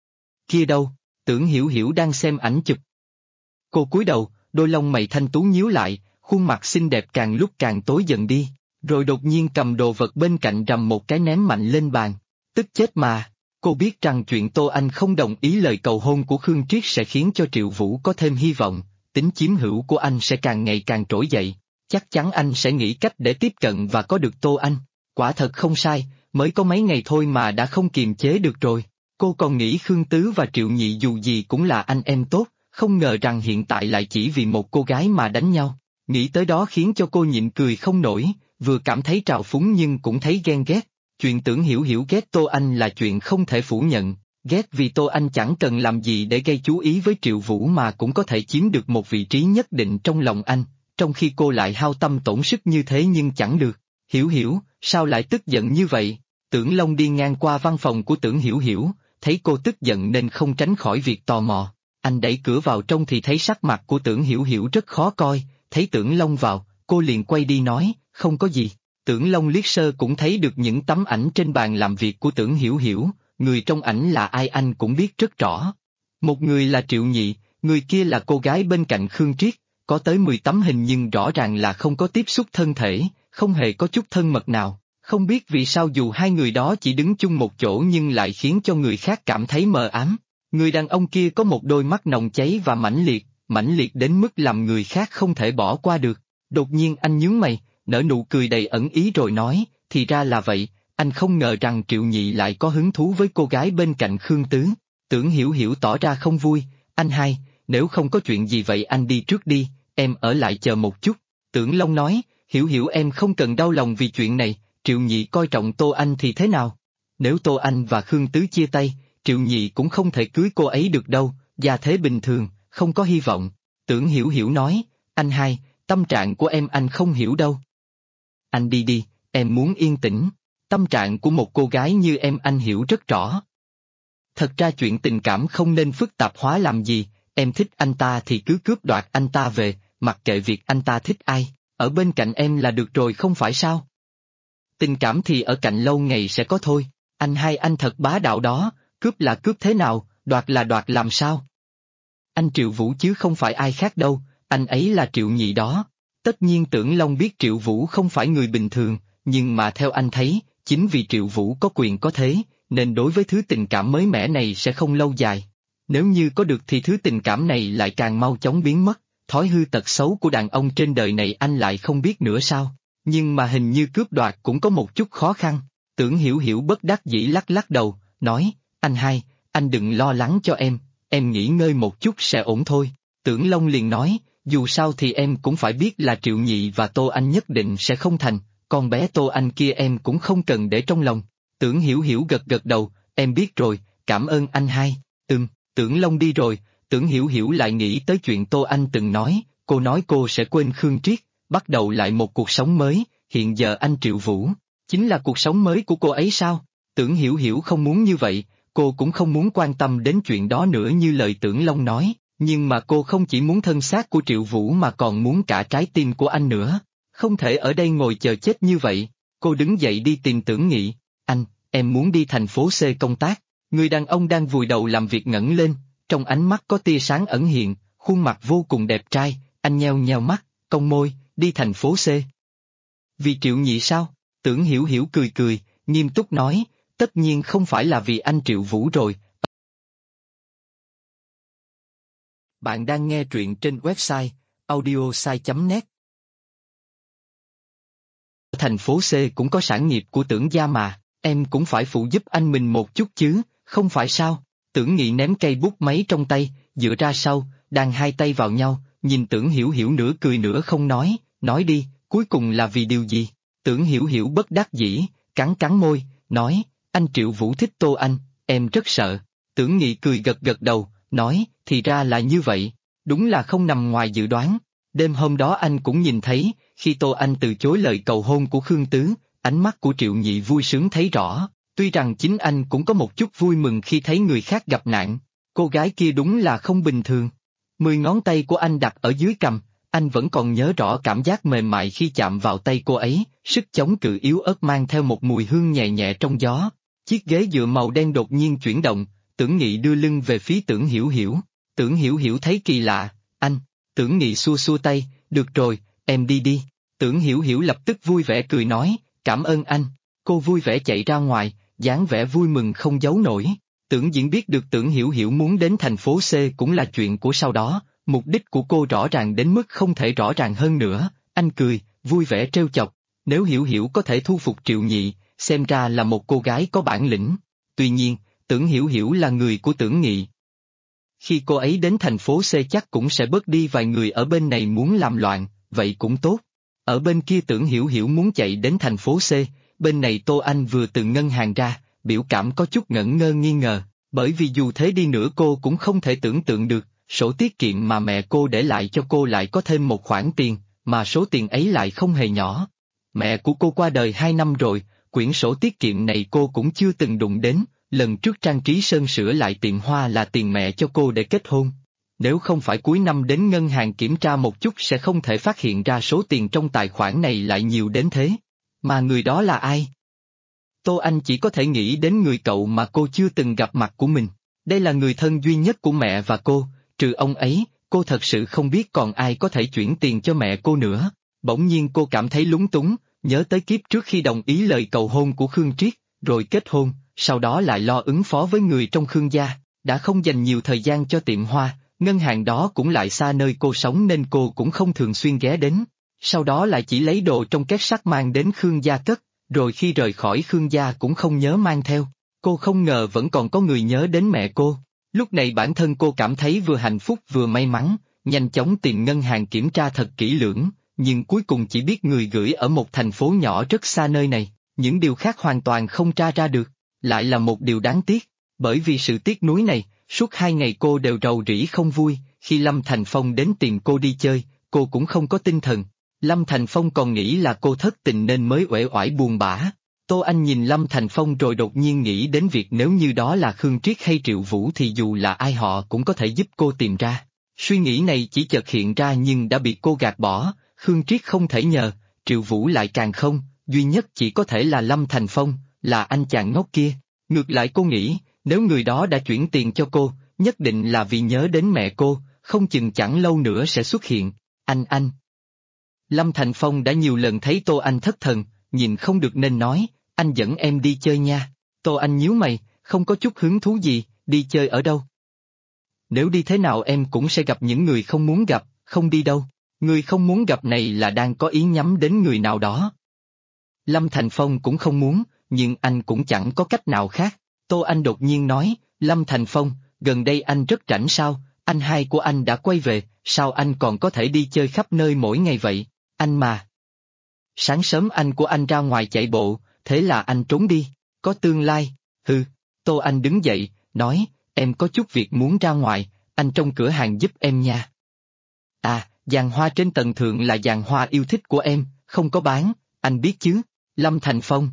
Kia đâu, Tưởng Hiểu Hiểu đang xem ảnh chụp. Cô cúi đầu, đôi lông mày thanh tú nhíu lại, khuôn mặt xinh đẹp càng lúc càng tối dần đi, rồi đột nhiên cầm đồ vật bên cạnh rầm một cái ném mạnh lên bàn. Tức chết mà, cô biết rằng chuyện Tô Anh không đồng ý lời cầu hôn của Khương Triết sẽ khiến cho Triệu Vũ có thêm hy vọng, tính chiếm hữu của anh sẽ càng ngày càng trỗi dậy, chắc chắn anh sẽ nghĩ cách để tiếp cận và có được Tô Anh. Quả thật không sai, mới có mấy ngày thôi mà đã không kiềm chế được rồi. Cô còn nghĩ Khương Tứ và Triệu Nhị dù gì cũng là anh em tốt, không ngờ rằng hiện tại lại chỉ vì một cô gái mà đánh nhau. Nghĩ tới đó khiến cho cô nhịn cười không nổi, vừa cảm thấy trào phúng nhưng cũng thấy ghen ghét. Chuyện Tưởng Hiểu Hiểu ghét Tô Anh là chuyện không thể phủ nhận, ghét vì Tô Anh chẳng cần làm gì để gây chú ý với Triệu Vũ mà cũng có thể chiếm được một vị trí nhất định trong lòng anh, trong khi cô lại hao tâm tổn sức như thế nhưng chẳng được. Hiểu Hiểu, sao lại tức giận như vậy? Tưởng Long đi ngang qua văn phòng của Tưởng Hiểu Hiểu, thấy cô tức giận nên không tránh khỏi việc tò mò. Anh đẩy cửa vào trong thì thấy sắc mặt của Tưởng Hiểu Hiểu rất khó coi, thấy Tưởng Long vào, cô liền quay đi nói, không có gì. Tưởng Long liếc sơ cũng thấy được những tấm ảnh trên bàn làm việc của Tưởng Hiểu Hiểu, người trong ảnh là ai anh cũng biết rất rõ. Một người là Triệu Nhị, người kia là cô gái bên cạnh Khương Triết, có tới 10 tấm hình nhưng rõ ràng là không có tiếp xúc thân thể, không hề có chút thân mật nào. Không biết vì sao dù hai người đó chỉ đứng chung một chỗ nhưng lại khiến cho người khác cảm thấy mờ ám. Người đàn ông kia có một đôi mắt nồng cháy và mãnh liệt đến mức làm người khác không thể bỏ qua được. Đột nhiên anh nhướng mày, nở nụ cười đầy ẩn ý rồi nói, thì ra là vậy, anh không ngờ rằng Triệu Nhị lại có hứng thú với cô gái bên cạnh Khương Tứ. Tưởng Hiểu Hiểu tỏ ra không vui, anh hai, nếu không có chuyện gì vậy anh đi trước đi, em ở lại chờ một chút. Tưởng Long nói, Hiểu Hiểu em không cần đau lòng vì chuyện này, Triệu Nhị coi trọng Tô Anh thì thế nào? Nếu Tô Anh và Khương Tứ chia tay, Triệu Nhị cũng không thể cưới cô ấy được đâu, gia thế bình thường, không có hy vọng. Tưởng Hiểu Hiểu nói, anh hai, tâm trạng của em anh không hiểu đâu. Anh đi đi, em muốn yên tĩnh. Tâm trạng của một cô gái như em anh hiểu rất rõ. Thật ra chuyện tình cảm không nên phức tạp hóa làm gì, em thích anh ta thì cứ cướp đoạt anh ta về, mặc kệ việc anh ta thích ai, ở bên cạnh em là được rồi không phải sao? Tình cảm thì ở cạnh lâu ngày sẽ có thôi, anh hai anh thật bá đạo đó, cướp là cướp thế nào, đoạt là đoạt làm sao? Anh Triệu Vũ chứ không phải ai khác đâu, anh ấy là Triệu Nhị đó. Tất nhiên Tưởng Long biết Triệu Vũ không phải người bình thường, nhưng mà theo anh thấy, chính vì Triệu Vũ có quyền có thế, nên đối với thứ tình cảm mới mẻ này sẽ không lâu dài. Nếu như có được thì thứ tình cảm này lại càng mau chóng biến mất, thói hư tật xấu của đàn ông trên đời này anh lại không biết nữa sao, nhưng mà hình như cướp đoạt cũng có một chút khó khăn. Tưởng Hiểu Hiểu bất đắc dĩ lắc lắc đầu, nói, anh hai, anh đừng lo lắng cho em nghỉ ngơi một chút sẽ ổn thôi. Tưởng Long liền nói, dù sao thì em cũng phải biết là Triệu Nhị và Tô Anh nhất định sẽ không thành, con bé Tô Anh kia em cũng không cần để trong lòng. Tưởng Hiểu Hiểu gật gật đầu, em biết rồi, cảm ơn anh hai. Tưởng Long đi rồi, Tưởng Hiểu Hiểu lại nghĩ tới chuyện Tô Anh từng nói cô sẽ quên Khương Triết, bắt đầu lại một cuộc sống mới, hiện giờ anh Triệu Vũ, chính là cuộc sống mới của cô ấy sao? Tưởng Hiểu Hiểu không muốn như vậy, cô cũng không muốn quan tâm đến chuyện đó nữa như lời Tưởng Long nói, nhưng mà cô không chỉ muốn thân xác của Triệu Vũ mà còn muốn cả trái tim của anh nữa, không thể ở đây ngồi chờ chết như vậy. Cô đứng dậy đi tìm Tưởng Nghị, anh, em muốn đi thành phố C công tác. Người đàn ông đang vùi đầu làm việc ngẩng lên, trong ánh mắt có tia sáng ẩn hiện, khuôn mặt vô cùng đẹp trai, anh nheo nheo mắt, cong môi, đi thành phố C. Vì Triệu Nhị sao? Tưởng Hiểu Hiểu cười cười, nghiêm túc nói, tất nhiên không phải là vì anh Triệu Vũ rồi. Bạn đang nghe truyện trên website audiosai.net. Thành phố C cũng có sản nghiệp của Tưởng gia mà, em cũng phải phụ giúp anh mình một chút chứ, không phải sao? Tưởng Nghị ném cây bút máy trong tay, dựa ra sau, đan hai tay vào nhau, nhìn Tưởng Hiểu Hiểu nửa cười nửa không nói đi, cuối cùng là vì điều gì? Tưởng Hiểu Hiểu bất đắc dĩ, cắn cắn môi, nói, anh Triệu Vũ thích Tô Anh, em rất sợ. Tưởng Nghị cười gật gật đầu, nói, thì ra là như vậy, đúng là không nằm ngoài dự đoán. Đêm hôm đó anh cũng nhìn thấy, khi Tô Anh từ chối lời cầu hôn của Khương Tứ, ánh mắt của Triệu Nhị vui sướng thấy rõ, tuy rằng chính anh cũng có một chút vui mừng khi thấy người khác gặp nạn. Cô gái kia đúng là không bình thường. 10 ngón tay của anh đặt ở dưới cằm, Anh vẫn còn nhớ rõ cảm giác mềm mại khi chạm vào tay cô ấy, sức chống cự yếu ớt mang theo một mùi hương nhẹ nhẹ trong gió. Chiếc ghế dựa màu đen đột nhiên chuyển động, Tưởng Nghị đưa lưng về phía Tưởng Hiểu Hiểu. Tưởng Hiểu Hiểu thấy kỳ lạ, anh. Tưởng Nghị xua xua tay, được rồi, em đi đi. Tưởng Hiểu Hiểu lập tức vui vẻ cười nói, cảm ơn anh. Cô vui vẻ chạy ra ngoài, dáng vẻ vui mừng không giấu nổi. Tưởng Diễn biết được Tưởng Hiểu Hiểu muốn đến thành phố C cũng là chuyện của sau đó, mục đích của cô rõ ràng đến mức không thể rõ ràng hơn nữa. Anh cười, vui vẻ trêu chọc, nếu Hiểu Hiểu có thể thu phục Triệu Nhị, xem ra là một cô gái có bản lĩnh. Tuy nhiên, Tưởng Hiểu Hiểu là người của Tưởng Nghị. Khi cô ấy đến thành phố C chắc cũng sẽ bớt đi vài người ở bên này muốn làm loạn, vậy cũng tốt. Ở bên kia Tưởng Hiểu Hiểu muốn chạy đến thành phố C, bên này Tô Anh vừa từ ngân hàng ra, biểu cảm có chút ngẩn ngơ nghi ngờ, bởi vì dù thế đi nữa cô cũng không thể tưởng tượng được, sổ tiết kiệm mà mẹ cô để lại cho cô lại có thêm một khoản tiền, mà số tiền ấy lại không hề nhỏ. Mẹ của cô qua đời 2 năm rồi, quyển sổ tiết kiệm này cô cũng chưa từng đụng đến, lần trước Trang Trí Sơn sửa lại tiệm hoa là tiền mẹ cho cô để kết hôn. Nếu không phải cuối năm đến ngân hàng kiểm tra một chút sẽ không thể phát hiện ra số tiền trong tài khoản này lại nhiều đến thế. Mà người đó là ai? Tô Anh chỉ có thể nghĩ đến người cậu mà cô chưa từng gặp mặt của mình. Đây là người thân duy nhất của mẹ và cô, trừ ông ấy, cô thật sự không biết còn ai có thể chuyển tiền cho mẹ cô nữa. Bỗng nhiên cô cảm thấy lúng túng, nhớ tới kiếp trước khi đồng ý lời cầu hôn của Khương Triết, rồi kết hôn, sau đó lại lo ứng phó với người trong Khương gia, đã không dành nhiều thời gian cho tiệm hoa, ngân hàng đó cũng lại xa nơi cô sống nên cô cũng không thường xuyên ghé đến. Sau đó lại chỉ lấy đồ trong két sắt mang đến Khương gia cất, rồi khi rời khỏi Khương gia cũng không nhớ mang theo. Cô không ngờ vẫn còn có người nhớ đến mẹ cô. Lúc này bản thân cô cảm thấy vừa hạnh phúc vừa may mắn, nhanh chóng tìm ngân hàng kiểm tra thật kỹ lưỡng, nhưng cuối cùng chỉ biết người gửi ở một thành phố nhỏ rất xa nơi này, những điều khác hoàn toàn không tra ra được. Lại là một điều đáng tiếc, bởi vì sự tiếc nuối này, suốt 2 ngày cô đều rầu rĩ không vui, khi Lâm Thành Phong đến tìm cô đi chơi, cô cũng không có tinh thần. Lâm Thành Phong còn nghĩ là cô thất tình nên mới uể oải buồn bã. Tô Anh nhìn Lâm Thành Phong rồi đột nhiên nghĩ đến việc nếu như đó là Khương Triết hay Triệu Vũ thì dù là ai họ cũng có thể giúp cô tìm ra. Suy nghĩ này chỉ chợt hiện ra nhưng đã bị cô gạt bỏ, Khương Triết không thể nhờ, Triệu Vũ lại càng không, duy nhất chỉ có thể là Lâm Thành Phong, là anh chàng ngốc kia. Ngược lại cô nghĩ, nếu người đó đã chuyển tiền cho cô, nhất định là vì nhớ đến mẹ cô, không chừng chẳng lâu nữa sẽ xuất hiện. Anh. Lâm Thành Phong đã nhiều lần thấy Tô Anh thất thần, nhìn không được nên nói, anh dẫn em đi chơi nha. Tô Anh nhíu mày, không có chút hứng thú gì, đi chơi ở đâu? Nếu đi thế nào em cũng sẽ gặp những người không muốn gặp, không đi đâu. Người không muốn gặp này là đang có ý nhắm đến người nào đó. Lâm Thành Phong cũng không muốn, nhưng anh cũng chẳng có cách nào khác. Tô Anh đột nhiên nói, Lâm Thành Phong, gần đây anh rất rảnh sao, anh hai của anh đã quay về, sao anh còn có thể đi chơi khắp nơi mỗi ngày vậy? Anh mà. Sáng sớm anh của anh ra ngoài chạy bộ, thế là anh trốn đi, có tương lai, hừ. Tô Anh đứng dậy, nói, em có chút việc muốn ra ngoài, anh trong cửa hàng giúp em nha. À, giàn hoa trên tầng thượng là giàn hoa yêu thích của em, không có bán, anh biết chứ, Lâm Thành Phong.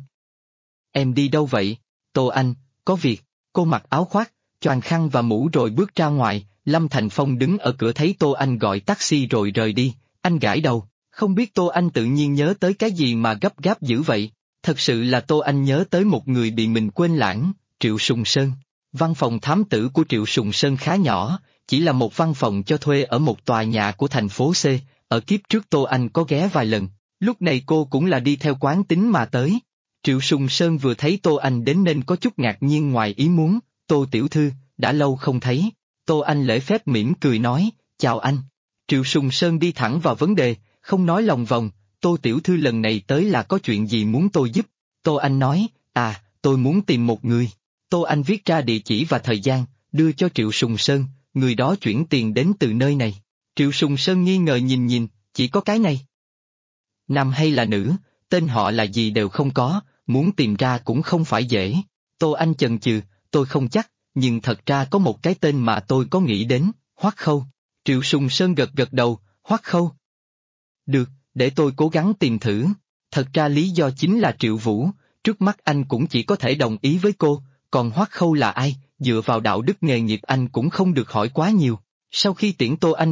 Em đi đâu vậy? Tô Anh, có việc, cô mặc áo khoác, choàng khăn và mũ rồi bước ra ngoài, Lâm Thành Phong đứng ở cửa thấy Tô Anh gọi taxi rồi rời đi, anh gãi đầu, không biết Tô Anh tự nhiên nhớ tới cái gì mà gấp gáp dữ vậy, thật sự là Tô Anh nhớ tới một người bị mình quên lãng, Triệu Sùng Sơn. Văn phòng thám tử của Triệu Sùng Sơn khá nhỏ, chỉ là một văn phòng cho thuê ở một tòa nhà của thành phố C, ở kiếp trước Tô Anh có ghé vài lần, lúc này cô cũng là đi theo quán tính mà tới. Triệu Sùng Sơn vừa thấy Tô Anh đến nên có chút ngạc nhiên ngoài ý muốn, Tô tiểu thư, đã lâu không thấy. Tô Anh lễ phép mỉm cười nói, chào anh. Triệu Sùng Sơn đi thẳng vào vấn đề, không nói lòng vòng, Tô tiểu thư lần này tới là có chuyện gì muốn tôi giúp. Tô Anh nói, tôi muốn tìm một người. Tô Anh viết ra địa chỉ và thời gian, đưa cho Triệu Sùng Sơn, người đó chuyển tiền đến từ nơi này. Triệu Sùng Sơn nghi ngờ nhìn, chỉ có cái này. Nam hay là nữ, tên họ là gì đều không có, muốn tìm ra cũng không phải dễ. Tô Anh chần chừ, tôi không chắc, nhưng thật ra có một cái tên mà tôi có nghĩ đến, Hoắc Khâu. Triệu Sùng Sơn gật đầu, Hoắc Khâu. Được, để tôi cố gắng tìm thử. Thật ra lý do chính là Triệu Vũ, trước mắt anh cũng chỉ có thể đồng ý với cô, còn Hoắc Khâu là ai, dựa vào đạo đức nghề nghiệp anh cũng không được hỏi quá nhiều. Sau khi tiễn Tô Anh về,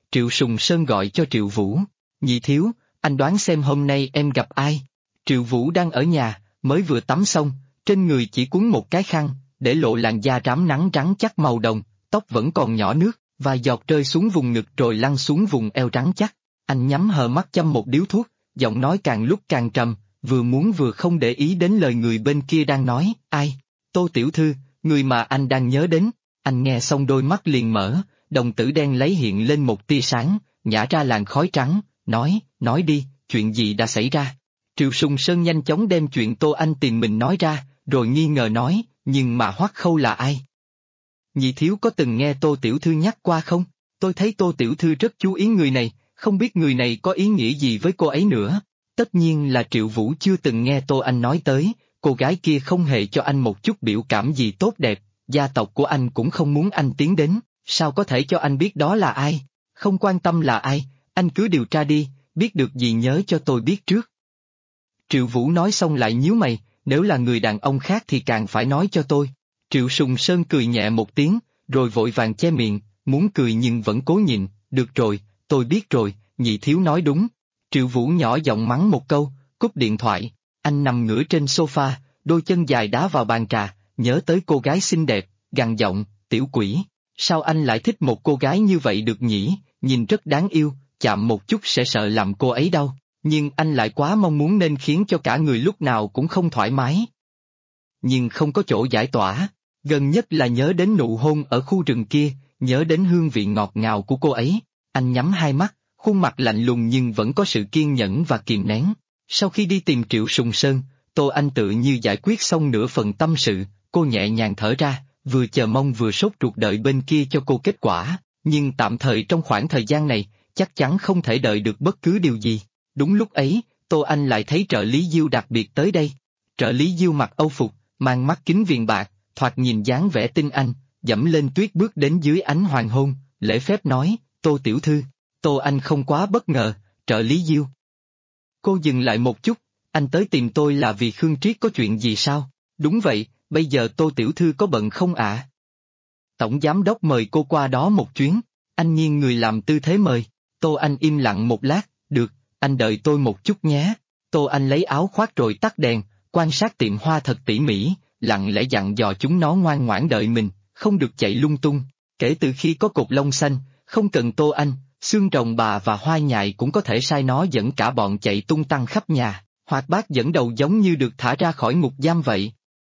Triệu Sùng Sơn gọi cho Triệu Vũ. Nhị thiếu, anh đoán xem hôm nay em gặp ai? Triệu Vũ đang ở nhà, mới vừa tắm xong, trên người chỉ cuốn một cái khăn, để lộ làn da rám nắng trắng chắc màu đồng, tóc vẫn còn nhỏ nước, vài giọt rơi xuống vùng ngực rồi lăn xuống vùng eo trắng chắc. Anh nhắm hờ mắt châm một điếu thuốc, giọng nói càng lúc càng trầm, vừa muốn vừa không để ý đến lời người bên kia đang nói. Ai? Tô tiểu thư, người mà anh đang nhớ đến. Anh nghe xong đôi mắt liền mở, đồng tử đen lấy hiện lên một tia sáng, nhả ra làn khói trắng, nói đi, chuyện gì đã xảy ra? Triệu Sùng Sơn nhanh chóng đem chuyện Tô Anh tìm mình nói ra, rồi nghi ngờ nói, nhưng mà Hoắc Khâu là ai? Nhị thiếu có từng nghe Tô tiểu thư nhắc qua không? Tôi thấy Tô tiểu thư rất chú ý người này, không biết người này có ý nghĩa gì với cô ấy nữa. Tất nhiên là Triệu Vũ chưa từng nghe Tô Anh nói tới, cô gái kia không hề cho anh một chút biểu cảm gì tốt đẹp, gia tộc của anh cũng không muốn anh tiến đến, sao có thể cho anh biết đó là ai? Không quan tâm là ai, anh cứ điều tra đi, biết được gì nhớ cho tôi biết trước. Triệu Vũ nói xong lại nhíu mày, nếu là người đàn ông khác thì càng phải nói cho tôi. Triệu Sùng Sơn cười nhẹ một tiếng, rồi vội vàng che miệng, muốn cười nhưng vẫn cố nhịn, được rồi, tôi biết rồi, nhị thiếu nói đúng. Triệu Vũ nhỏ giọng mắng một câu, cúp điện thoại, anh nằm ngửa trên sofa, đôi chân dài đá vào bàn trà, nhớ tới cô gái xinh đẹp, gằn giọng, tiểu quỷ, sao anh lại thích một cô gái như vậy được nhỉ, nhìn rất đáng yêu, chạm một chút sẽ sợ làm cô ấy đau, nhưng anh lại quá mong muốn nên khiến cho cả người lúc nào cũng không thoải mái. Nhưng không có chỗ giải tỏa, gần nhất là nhớ đến nụ hôn ở khu rừng kia, nhớ đến hương vị ngọt ngào của cô ấy, anh nhắm hai mắt, khuôn mặt lạnh lùng nhưng vẫn có sự kiên nhẫn và kìm nén. Sau khi đi tìm Triệu Sùng Sơn, Tô Anh tự như giải quyết xong nửa phần tâm sự, cô nhẹ nhàng thở ra, vừa chờ mong vừa sốt ruột đợi bên kia cho cô kết quả, nhưng tạm thời trong khoảng thời gian này, chắc chắn không thể đợi được bất cứ điều gì. Đúng lúc ấy, Tô Anh lại thấy trợ lý Diêu đặc biệt tới đây. Trợ lý Diêu mặc âu phục, mang mắt kính viền bạc, thoạt nhìn dáng vẻ tinh anh, dẫm lên tuyết bước đến dưới ánh hoàng hôn, lễ phép nói, Tô tiểu thư. Tô Anh không quá bất ngờ, trợ lý Diêu. Cô dừng lại một chút, anh tới tìm tôi là vì Khương Triết có chuyện gì sao? Đúng vậy, bây giờ Tô tiểu thư có bận không ạ? Tổng giám đốc mời cô qua đó một chuyến, anh nghiêng người làm tư thế mời. Tô Anh im lặng một lát, được, anh đợi tôi một chút nhé. Tô Anh lấy áo khoác rồi tắt đèn, quan sát tiệm hoa thật tỉ mỉ, lặng lẽ dặn dò chúng nó ngoan ngoãn đợi mình, không được chạy lung tung. Kể từ khi có cột lông xanh, không cần Tô Anh, xương rồng bà và hoa nhài cũng có thể sai nó dẫn cả bọn chạy tung tăng khắp nhà, Hoạt Bát dẫn đầu giống như được thả ra khỏi ngục giam vậy.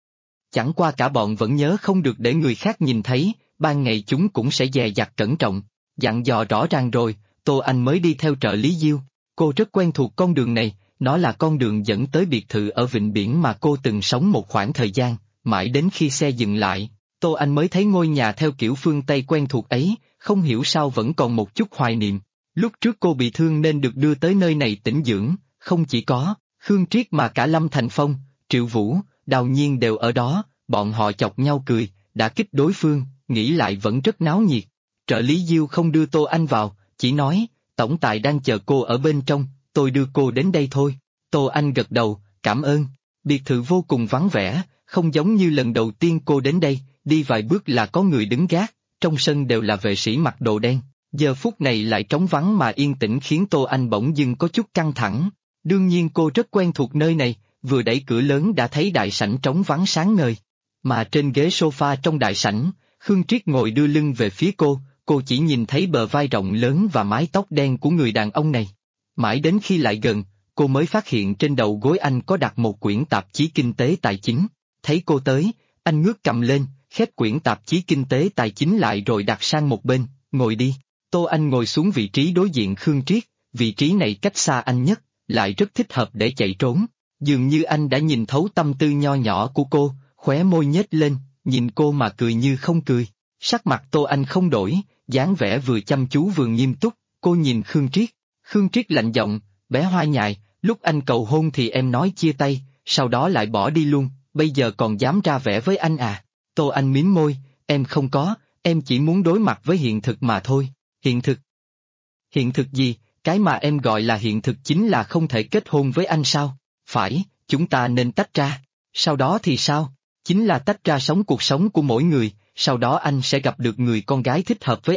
Chẳng qua cả bọn vẫn nhớ không được để người khác nhìn thấy, ban ngày chúng cũng sẽ dè dặt cẩn trọng, dặn dò rõ ràng rồi, Tô Anh mới đi theo trợ lý Diêu. Cô rất quen thuộc con đường này, nó là con đường dẫn tới biệt thự ở vịnh biển mà cô từng sống một khoảng thời gian, mãi đến khi xe dừng lại, Tô Anh mới thấy ngôi nhà theo kiểu phương Tây quen thuộc ấy, không hiểu sao vẫn còn một chút hoài niệm. Lúc trước cô bị thương nên được đưa tới nơi này tĩnh dưỡng, không chỉ có Khương Triết mà cả Lâm Thành Phong, Triệu Vũ, Đào Nhiên đều ở đó, bọn họ chọc nhau cười, đã kích đối phương, nghĩ lại vẫn rất náo nhiệt. Trợ lý Diêu không đưa Tô Anh vào, chỉ nói, tổng tài đang chờ cô ở bên trong, tôi đưa cô đến đây thôi. Tô Anh gật đầu, cảm ơn. Biệt thự vô cùng vắng vẻ, không giống như lần đầu tiên cô đến đây, đi vài bước là có người đứng gác, trong sân đều là vệ sĩ mặc đồ đen. Giờ phút này lại trống vắng mà yên tĩnh khiến Tô Anh bỗng dưng có chút căng thẳng. Đương nhiên cô rất quen thuộc nơi này, vừa đẩy cửa lớn đã thấy đại sảnh trống vắng sáng ngời. Mà trên ghế sofa trong đại sảnh, Khương Triết ngồi đưa lưng về phía cô chỉ nhìn thấy bờ vai rộng lớn và mái tóc đen của người đàn ông này. Mãi đến khi lại gần, cô mới phát hiện trên đầu gối anh có đặt một quyển tạp chí kinh tế tài chính. Thấy cô tới, anh ngước cầm lên, khép quyển tạp chí kinh tế tài chính lại rồi đặt sang một bên, ngồi đi. Tô Anh ngồi xuống vị trí đối diện Khương Triết, vị trí này cách xa anh nhất, lại rất thích hợp để chạy trốn. Dường như anh đã nhìn thấu tâm tư nho nhỏ của cô, khóe môi nhếch lên, nhìn cô mà cười như không cười. Sắc mặt Tô Anh không đổi, dáng vẻ vừa chăm chú vừa nghiêm túc, cô nhìn Khương Triết. Khương Triết lạnh giọng, bé hoa nhài, lúc anh cầu hôn thì em nói chia tay, sau đó lại bỏ đi luôn, bây giờ còn dám ra vẻ với anh à? Tô Anh mím môi, em không có, em chỉ muốn đối mặt với hiện thực mà thôi. Hiện thực? Hiện thực gì? Cái mà em gọi là hiện thực chính là không thể kết hôn với anh sao? Phải, chúng ta nên tách ra. Sau đó thì sao? Chính là tách ra sống cuộc sống của mỗi người, sau đó anh sẽ gặp được người con gái thích hợp với anh,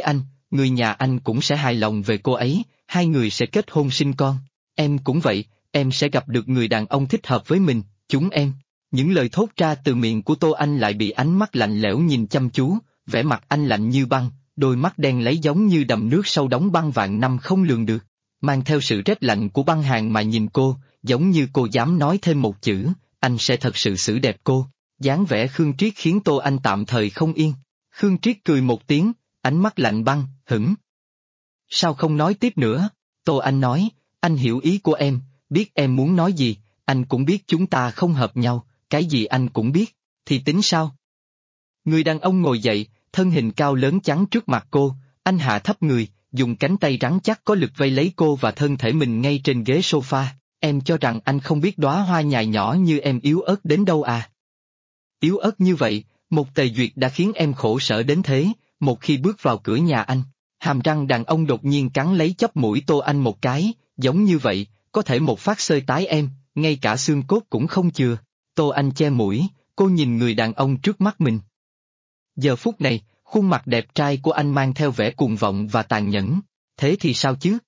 người nhà anh cũng sẽ hài lòng về cô ấy, hai người sẽ kết hôn sinh con. Em cũng vậy, em sẽ gặp được người đàn ông thích hợp với mình, chúng em. Những lời thốt ra từ miệng của Tô Anh lại bị ánh mắt lạnh lẽo nhìn chăm chú, vẻ mặt anh lạnh như băng, đôi mắt đen lấy giống như đầm nước sâu đóng băng vạn năm không lường được, mang theo sự rét lạnh của băng hàn mà nhìn cô, giống như cô dám nói thêm một chữ, anh sẽ thật sự xử đẹp cô. Dáng vẻ Khương Triết khiến Tô Anh tạm thời không yên. Khương Triết cười một tiếng, ánh mắt lạnh băng, hửng. Sao không nói tiếp nữa? Tô Anh nói, anh hiểu ý của em, biết em muốn nói gì, anh cũng biết chúng ta không hợp nhau, cái gì anh cũng biết, thì tính sao? Người đàn ông ngồi dậy, thân hình cao lớn chắn trước mặt cô, anh hạ thấp người, dùng cánh tay rắn chắc có lực vây lấy cô và thân thể mình ngay trên ghế sofa. Em cho rằng anh không biết đóa hoa nhài nhỏ như em yếu ớt đến đâu à? Yếu ớt như vậy, một Tề Duyệt đã khiến em khổ sở đến thế, một khi bước vào cửa nhà anh, hàm răng đàn ông đột nhiên cắn lấy chóp mũi Tô Anh một cái, giống như vậy, có thể một phát xơi tái em, ngay cả xương cốt cũng không chừa. Tô Anh che mũi, cô nhìn người đàn ông trước mắt mình. Giờ phút này, khuôn mặt đẹp trai của anh mang theo vẻ cuồng vọng và tàn nhẫn, thế thì sao chứ?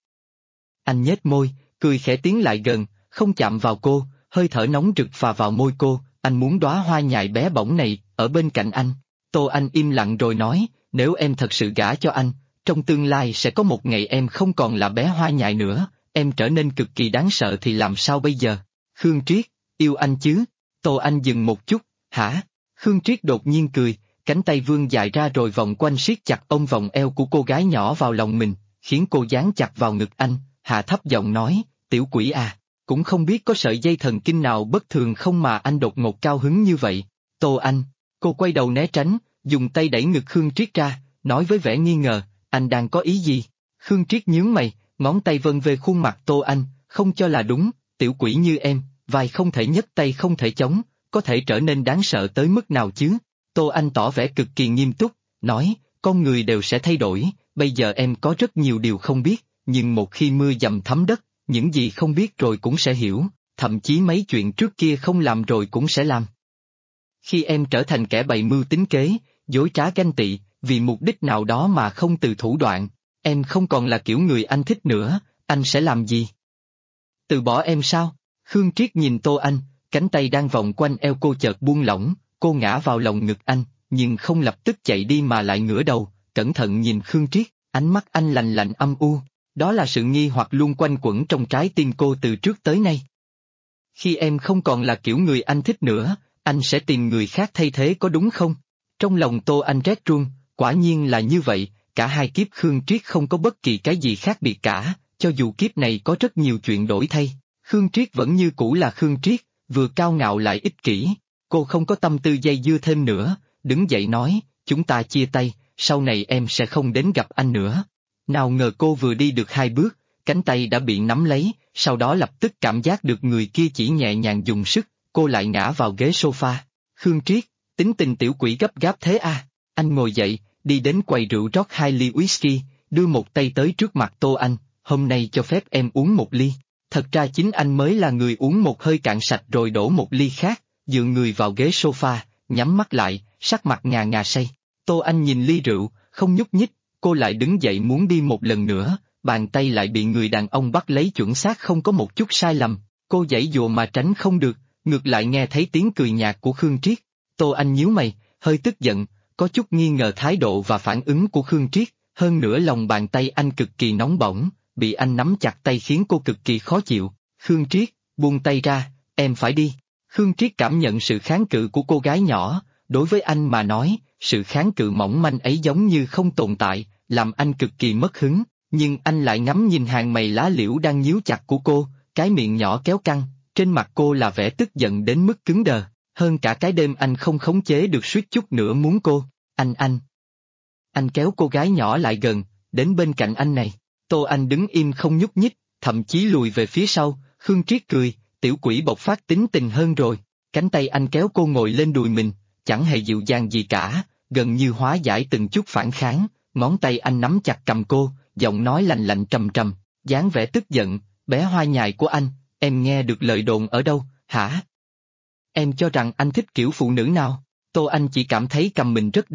Anh nhếch môi, cười khẽ tiến lại gần, không chạm vào cô, hơi thở nóng rực phà vào môi cô, anh muốn đóa hoa nhài bé bỏng này, ở bên cạnh anh. Tô Anh im lặng rồi nói, nếu em thật sự gả cho anh, trong tương lai sẽ có một ngày em không còn là bé hoa nhài nữa, em trở nên cực kỳ đáng sợ thì làm sao bây giờ? Khương Triết, yêu anh chứ? Tô Anh dừng một chút, hả? Khương Triết đột nhiên cười, cánh tay vươn dài ra rồi vòng quanh siết chặt ôm vòng eo của cô gái nhỏ vào lòng mình, khiến cô dán chặt vào ngực anh, hạ thấp giọng nói, tiểu quỷ à, cũng không biết có sợi dây thần kinh nào bất thường không mà anh đột ngột cao hứng như vậy. Tô Anh, cô quay đầu né tránh, dùng tay đẩy ngực Khương Triết ra, nói với vẻ nghi ngờ, anh đang có ý gì? Khương Triết nhướng mày, ngón tay vân về khuôn mặt Tô Anh, không cho là đúng, tiểu quỷ như em, vai không thể nhấc tay không thể chống, có thể trở nên đáng sợ tới mức nào chứ? Tô Anh tỏ vẻ cực kỳ nghiêm túc, nói, con người đều sẽ thay đổi, bây giờ em có rất nhiều điều không biết, nhưng một khi mưa dầm thấm đất, những gì không biết rồi cũng sẽ hiểu, thậm chí mấy chuyện trước kia không làm rồi cũng sẽ làm. Khi em trở thành kẻ bày mưu tính kế, dối trá ganh tị, vì mục đích nào đó mà không từ thủ đoạn, em không còn là kiểu người anh thích nữa, anh sẽ làm gì? Từ bỏ em sao? Khương Triết nhìn Tô Anh, cánh tay đang vòng quanh eo cô chợt buông lỏng, cô ngã vào lòng ngực anh, nhưng không lập tức chạy đi mà lại ngửa đầu, cẩn thận nhìn Khương Triết, ánh mắt anh lạnh lạnh âm u, đó là sự nghi hoặc luôn quanh quẩn trong trái tim cô từ trước tới nay. Khi em không còn là kiểu người anh thích nữa, anh sẽ tìm người khác thay thế có đúng không? Trong lòng Tô Anh rét run, quả nhiên là như vậy, cả hai kiếp Khương Triết không có bất kỳ cái gì khác biệt cả, cho dù kiếp này có rất nhiều chuyện đổi thay, Khương Triết vẫn như cũ là Khương Triết, vừa cao ngạo lại ích kỷ. Cô không có tâm tư dây dưa thêm nữa, đứng dậy nói, chúng ta chia tay, sau này em sẽ không đến gặp anh nữa. Nào ngờ cô vừa đi được 2 bước, cánh tay đã bị nắm lấy, sau đó lập tức cảm giác được người kia chỉ nhẹ nhàng dùng sức, cô lại ngã vào ghế sofa. Khương Triết, tính tình tiểu quỷ gấp gáp thế à? Anh ngồi dậy, đi đến quầy rượu rót 2 ly whisky, đưa một tay tới trước mặt Tô Anh, hôm nay cho phép em uống một ly. Thật ra chính anh mới là người uống một hơi cạn sạch rồi đổ một ly khác, dựa người vào ghế sofa, nhắm mắt lại, sắc mặt ngà ngà say. Tô Anh nhìn ly rượu, không nhúc nhích, cô lại đứng dậy muốn đi một lần nữa, bàn tay lại bị người đàn ông bắt lấy chuẩn xác không có một chút sai lầm, cô giãy dụa mà tránh không được, ngược lại nghe thấy tiếng cười nhạt của Khương Triết. Tô Anh nhíu mày, hơi tức giận, có chút nghi ngờ thái độ và phản ứng của Khương Triết, hơn nữa lòng bàn tay anh cực kỳ nóng bỏng, bị anh nắm chặt tay khiến cô cực kỳ khó chịu. Khương Triết, buông tay ra, em phải đi. Khương Triết cảm nhận sự kháng cự của cô gái nhỏ, đối với anh mà nói, sự kháng cự mỏng manh ấy giống như không tồn tại, làm anh cực kỳ mất hứng, nhưng anh lại ngắm nhìn hàng mày lá liễu đang nhíu chặt của cô, cái miệng nhỏ kéo căng, trên mặt cô là vẻ tức giận đến mức cứng đờ, hơn cả cái đêm anh không khống chế được suýt chút nữa muốn cô, anh. Anh kéo cô gái nhỏ lại gần, đến bên cạnh anh này, Tô Anh đứng im không nhúc nhích, thậm chí lùi về phía sau, Khương Triết cười, tiểu quỷ bộc phát tính tình hơn rồi, cánh tay anh kéo cô ngồi lên đùi mình, chẳng hề dịu dàng gì cả, gần như hóa giải từng chút phản kháng, ngón tay anh nắm chặt cầm cô, giọng nói lạnh lạnh trầm trầm, dáng vẻ tức giận, bé hoa nhài của anh, em nghe được lời đồn ở đâu, hả? Em cho rằng anh thích kiểu phụ nữ nào? Tô Anh chỉ cảm thấy cầm mình rất đau,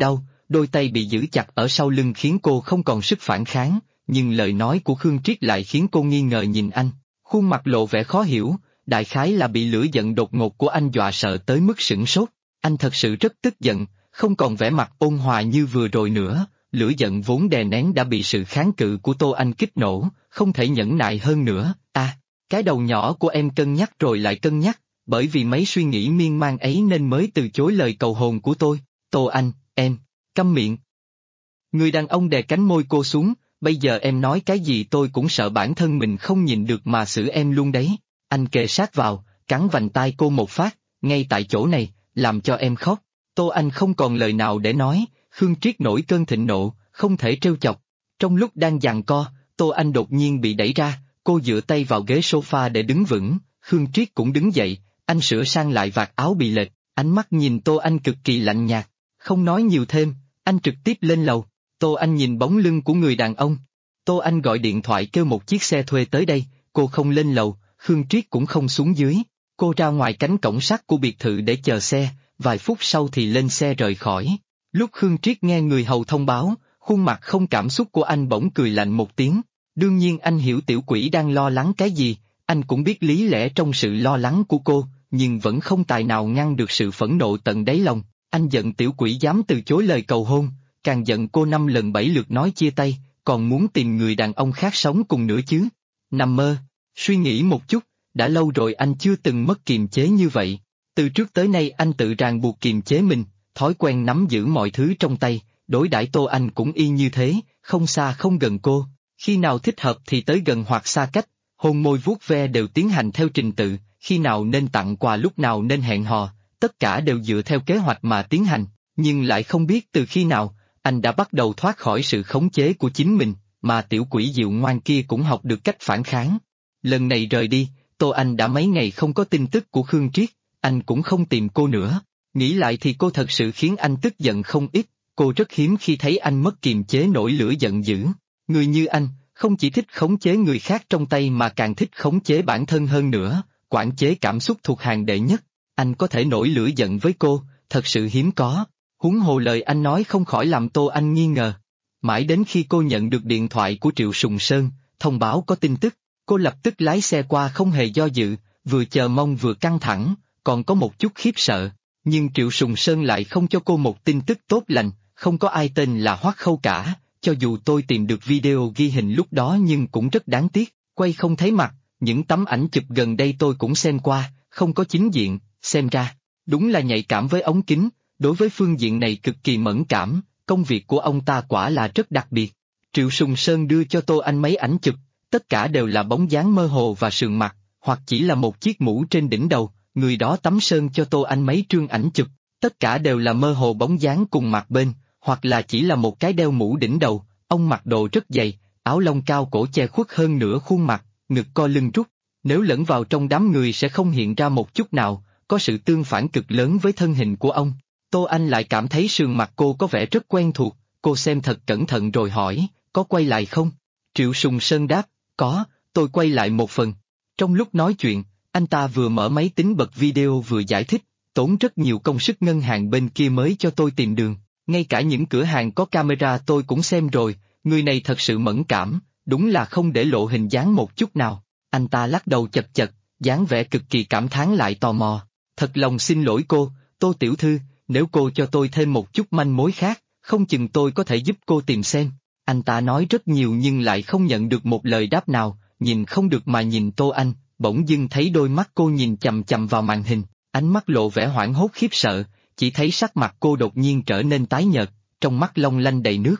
đôi tay bị giữ chặt ở sau lưng khiến cô không còn sức phản kháng, nhưng lời nói của Khương Triết lại khiến cô nghi ngờ nhìn anh, khuôn mặt lộ vẻ khó hiểu, đại khái là bị lửa giận đột ngột của anh dọa sợ tới mức sửng sốt. Anh thật sự rất tức giận, không còn vẻ mặt ôn hòa như vừa rồi nữa, lửa giận vốn đè nén đã bị sự kháng cự của Tô Anh kích nổ, không thể nhẫn nại hơn nữa. Cái đầu nhỏ của em cân nhắc rồi lại cân nhắc, bởi vì mấy suy nghĩ miên man ấy nên mới từ chối lời cầu hôn của tôi. Tô Anh, em, câm miệng. Người đàn ông đè cánh môi cô xuống, bây giờ em nói cái gì tôi cũng sợ bản thân mình không nhìn được mà xử em luôn đấy. Anh kề sát vào, cắn vành tai cô một phát, ngay tại chỗ này, làm cho em khóc. Tô Anh không còn lời nào để nói, Khương Triết nổi cơn thịnh nộ, không thể trêu chọc. Trong lúc đang giằng co, Tô Anh đột nhiên bị đẩy ra, cô dựa tay vào ghế sofa để đứng vững, Khương Triết cũng đứng dậy, anh sửa sang lại vạt áo bị lệch, ánh mắt nhìn Tô Anh cực kỳ lạnh nhạt, không nói nhiều thêm, anh trực tiếp lên lầu. Tô Anh nhìn bóng lưng của người đàn ông. Tô Anh gọi điện thoại kêu một chiếc xe thuê tới đây, cô không lên lầu, Khương Triết cũng không xuống dưới. Cô ra ngoài cánh cổng sắt của biệt thự để chờ xe, vài phút sau thì lên xe rời khỏi. Lúc Khương Triết nghe người hầu thông báo, khuôn mặt không cảm xúc của anh bỗng cười lạnh một tiếng. Đương nhiên anh hiểu tiểu quỷ đang lo lắng cái gì, anh cũng biết lý lẽ trong sự lo lắng của cô, nhưng vẫn không tài nào ngăn được sự phẫn nộ tận đáy lòng. Anh giận tiểu quỷ dám từ chối lời cầu hôn, càng giận cô 5 lần 7 lượt nói chia tay, còn muốn tìm người đàn ông khác sống cùng nữa chứ. Nằm mơ, suy nghĩ một chút, đã lâu rồi anh chưa từng mất kiềm chế như vậy. Từ trước tới nay anh tự ràng buộc kiềm chế mình, thói quen nắm giữ mọi thứ trong tay, đối đãi Tô Anh cũng y như thế, không xa không gần cô. Khi nào thích hợp thì tới gần hoặc xa cách, hôn môi vuốt ve đều tiến hành theo trình tự, khi nào nên tặng quà lúc nào nên hẹn hò, tất cả đều dựa theo kế hoạch mà tiến hành, nhưng lại không biết từ khi nào, anh đã bắt đầu thoát khỏi sự khống chế của chính mình, mà tiểu quỷ dịu ngoan kia cũng học được cách phản kháng. Lần này rời đi, Tô Anh đã mấy ngày không có tin tức của Khương Triết, anh cũng không tìm cô nữa, nghĩ lại thì cô thật sự khiến anh tức giận không ít, cô rất hiếm khi thấy anh mất kiềm chế nổi lửa giận dữ. Người như anh, không chỉ thích khống chế người khác trong tay mà càng thích khống chế bản thân hơn nữa, quản chế cảm xúc thuộc hàng đệ nhất. Anh có thể nổi lửa giận với cô, thật sự hiếm có. Huống hồ lời anh nói không khỏi làm Tô Anh nghi ngờ. Mãi đến khi cô nhận được điện thoại của Triệu Sùng Sơn, thông báo có tin tức, cô lập tức lái xe qua không hề do dự, vừa chờ mong vừa căng thẳng, còn có một chút khiếp sợ. Nhưng Triệu Sùng Sơn lại không cho cô một tin tức tốt lành, không có ai tên là Hoắc Khâu cả. Cho dù tôi tìm được video ghi hình lúc đó nhưng cũng rất đáng tiếc, quay không thấy mặt, những tấm ảnh chụp gần đây tôi cũng xem qua, không có chính diện, xem ra, đúng là nhạy cảm với ống kính, đối với phương diện này cực kỳ mẫn cảm, công việc của ông ta quả là rất đặc biệt. Triệu Sùng Sơn đưa cho Tô Anh mấy ảnh chụp, tất cả đều là bóng dáng mơ hồ và sườn mặt, hoặc chỉ là một chiếc mũ trên đỉnh đầu, người đó tắm sơn cho Tô Anh mấy trương ảnh chụp, tất cả đều là mơ hồ bóng dáng cùng mặt bên. Hoặc là chỉ là một cái đeo mũ đỉnh đầu, ông mặc đồ rất dày, áo lông cao cổ che khuất hơn nửa khuôn mặt, ngực co lưng rút, nếu lẫn vào trong đám người sẽ không hiện ra một chút nào, có sự tương phản cực lớn với thân hình của ông. Tô Anh lại cảm thấy sườn mặt cô có vẻ rất quen thuộc, cô xem thật cẩn thận rồi hỏi, có quay lại không? Triệu Sùng Sơn đáp, có, tôi quay lại một phần. Trong lúc nói chuyện, anh ta vừa mở máy tính bật video vừa giải thích, tốn rất nhiều công sức ngân hàng bên kia mới cho tôi tìm đường. Ngay cả những cửa hàng có camera tôi cũng xem rồi, người này thật sự mẫn cảm, đúng là không để lộ hình dáng một chút nào. Anh ta lắc đầu chật chật, dáng vẻ cực kỳ cảm thán lại tò mò. Thật lòng xin lỗi cô, Tô tiểu thư, nếu cô cho tôi thêm một chút manh mối khác, không chừng tôi có thể giúp cô tìm xem. Anh ta nói rất nhiều nhưng lại không nhận được một lời đáp nào, nhìn không được mà nhìn Tô Anh, bỗng dưng thấy đôi mắt cô nhìn chằm chằm vào màn hình, ánh mắt lộ vẻ hoảng hốt khiếp sợ. Chỉ thấy sắc mặt cô đột nhiên trở nên tái nhợt, trong mắt long lanh đầy nước.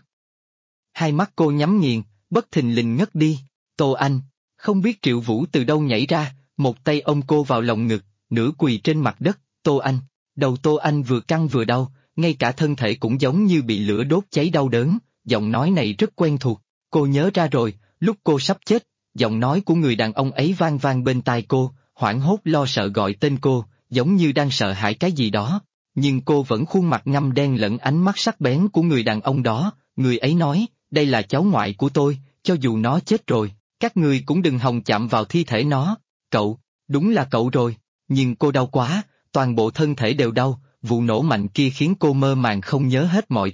Hai mắt cô nhắm nghiền, bất thình lình ngất đi. Tô Anh, không biết Triệu Vũ từ đâu nhảy ra, một tay ôm cô vào lòng ngực, nửa quỳ trên mặt đất. Tô Anh, đầu Tô Anh vừa căng vừa đau, ngay cả thân thể cũng giống như bị lửa đốt cháy đau đớn, giọng nói này rất quen thuộc. Cô nhớ ra rồi, lúc cô sắp chết, giọng nói của người đàn ông ấy vang vang bên tai cô, hoảng hốt lo sợ gọi tên cô, giống như đang sợ hãi cái gì đó. Nhưng cô vẫn khuôn mặt ngăm đen lẫn ánh mắt sắc bén của người đàn ông đó, người ấy nói, đây là cháu ngoại của tôi, cho dù nó chết rồi, các người cũng đừng hòng chạm vào thi thể nó. Cậu, đúng là cậu rồi, nhưng cô đau quá, toàn bộ thân thể đều đau, vụ nổ mạnh kia khiến cô mơ màng không nhớ hết mọi thứ,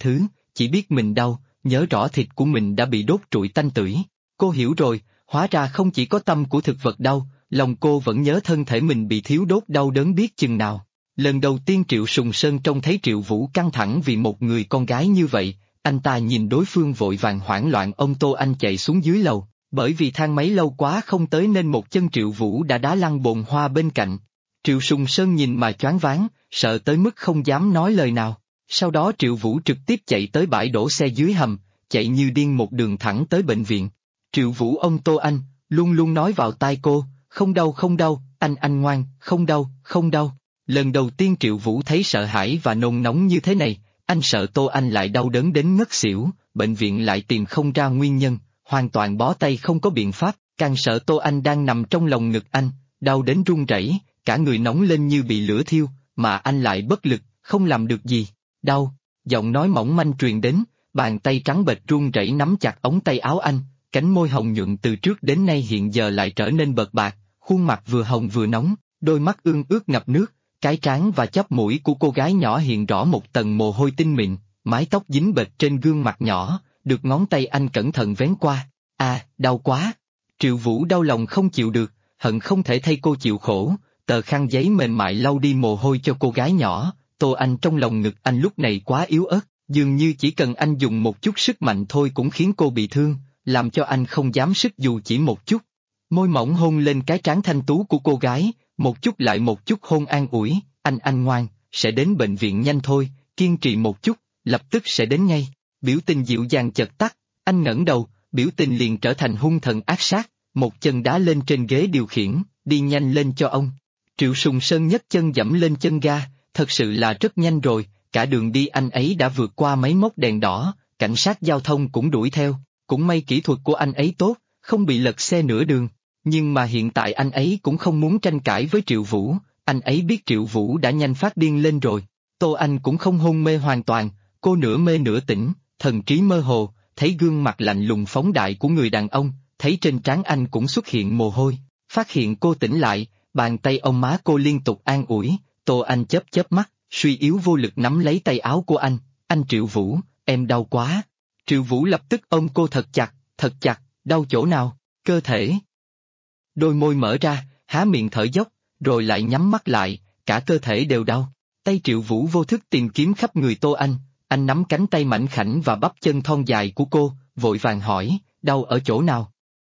chỉ biết mình đau, nhớ rõ thịt của mình đã bị đốt trụi tanh tưởi. Cô hiểu rồi, hóa ra không chỉ có tâm của thực vật đau, lòng cô vẫn nhớ thân thể mình bị thiếu đốt đau đớn biết chừng nào. Lần đầu tiên Triệu Sùng Sơn trông thấy Triệu Vũ căng thẳng vì một người con gái như vậy, anh ta nhìn đối phương vội vàng hoảng loạn ôm Tô Anh chạy xuống dưới lầu, bởi vì thang máy lâu quá không tới nên một chân Triệu Vũ đã đá lăn bồn hoa bên cạnh. Triệu Sùng Sơn nhìn mà choáng váng, sợ tới mức không dám nói lời nào. Sau đó Triệu Vũ trực tiếp chạy tới bãi đổ xe dưới hầm, chạy như điên một đường thẳng tới bệnh viện. Triệu Vũ ôm Tô Anh, luôn luôn nói vào tai cô, không đau, anh ngoan, không đau. Lần đầu tiên Triệu Vũ thấy sợ hãi và nôn nóng như thế này, anh sợ Tô Anh lại đau đớn đến ngất xỉu, bệnh viện lại tìm không ra nguyên nhân, hoàn toàn bó tay không có biện pháp, càng sợ Tô Anh đang nằm trong lòng ngực anh, đau đến run rẩy, cả người nóng lên như bị lửa thiêu, mà anh lại bất lực, không làm được gì. Đau, giọng nói mỏng manh truyền đến, bàn tay trắng bệch run rẩy nắm chặt ống tay áo anh, cánh môi hồng nhuận từ trước đến nay hiện giờ lại trở nên bợt bạc, khuôn mặt vừa hồng vừa nóng, đôi mắt ương ướt ngập nước, cái trán và chóp mũi của cô gái nhỏ hiện rõ một tầng mồ hôi tinh mịn, mái tóc dính bệt trên gương mặt nhỏ, được ngón tay anh cẩn thận vén qua. Đau quá! Triệu Vũ đau lòng không chịu được, hận không thể thay cô chịu khổ, tờ khăn giấy mềm mại lau đi mồ hôi cho cô gái nhỏ. Tô Anh trong lòng ngực anh lúc này quá yếu ớt, dường như chỉ cần anh dùng một chút sức mạnh thôi cũng khiến cô bị thương, làm cho anh không dám sức dù chỉ một chút. Môi mỏng hôn lên cái trán thanh tú của cô gái, một chút lại một chút hôn an ủi, anh ngoan, sẽ đến bệnh viện nhanh thôi, kiên trì một chút, lập tức sẽ đến ngay. Biểu tình dịu dàng chợt tắt, anh ngẩng đầu, biểu tình liền trở thành hung thần ác sát, một chân đá lên trên ghế điều khiển, đi nhanh lên cho ông. Triệu Sùng Sơn nhấc chân dẫm lên chân ga, thật sự là rất nhanh rồi, cả đường đi anh ấy đã vượt qua mấy mốc đèn đỏ, cảnh sát giao thông cũng đuổi theo, cũng may kỹ thuật của anh ấy tốt, không bị lật xe nửa đường. Nhưng mà hiện tại anh ấy cũng không muốn tranh cãi với Triệu Vũ, anh ấy biết Triệu Vũ đã nhanh phát điên lên rồi. Tô Anh cũng không hôn mê hoàn toàn, cô nửa mê nửa tỉnh, thần trí mơ hồ, thấy gương mặt lạnh lùng phóng đại của người đàn ông, thấy trên trán anh cũng xuất hiện mồ hôi, phát hiện cô tỉnh lại, bàn tay ôm má cô liên tục an ủi. Tô Anh chớp mắt, suy yếu vô lực nắm lấy tay áo của anh Triệu Vũ, em đau quá. Triệu Vũ lập tức ôm cô thật chặt, đau chỗ nào, cơ thể. Đôi môi mở ra, há miệng thở dốc, rồi lại nhắm mắt lại, cả cơ thể đều đau. Tay Triệu Vũ vô thức tìm kiếm khắp người Tô anh nắm cánh tay mảnh khảnh và bắp chân thon dài của cô, vội vàng hỏi, đau ở chỗ nào?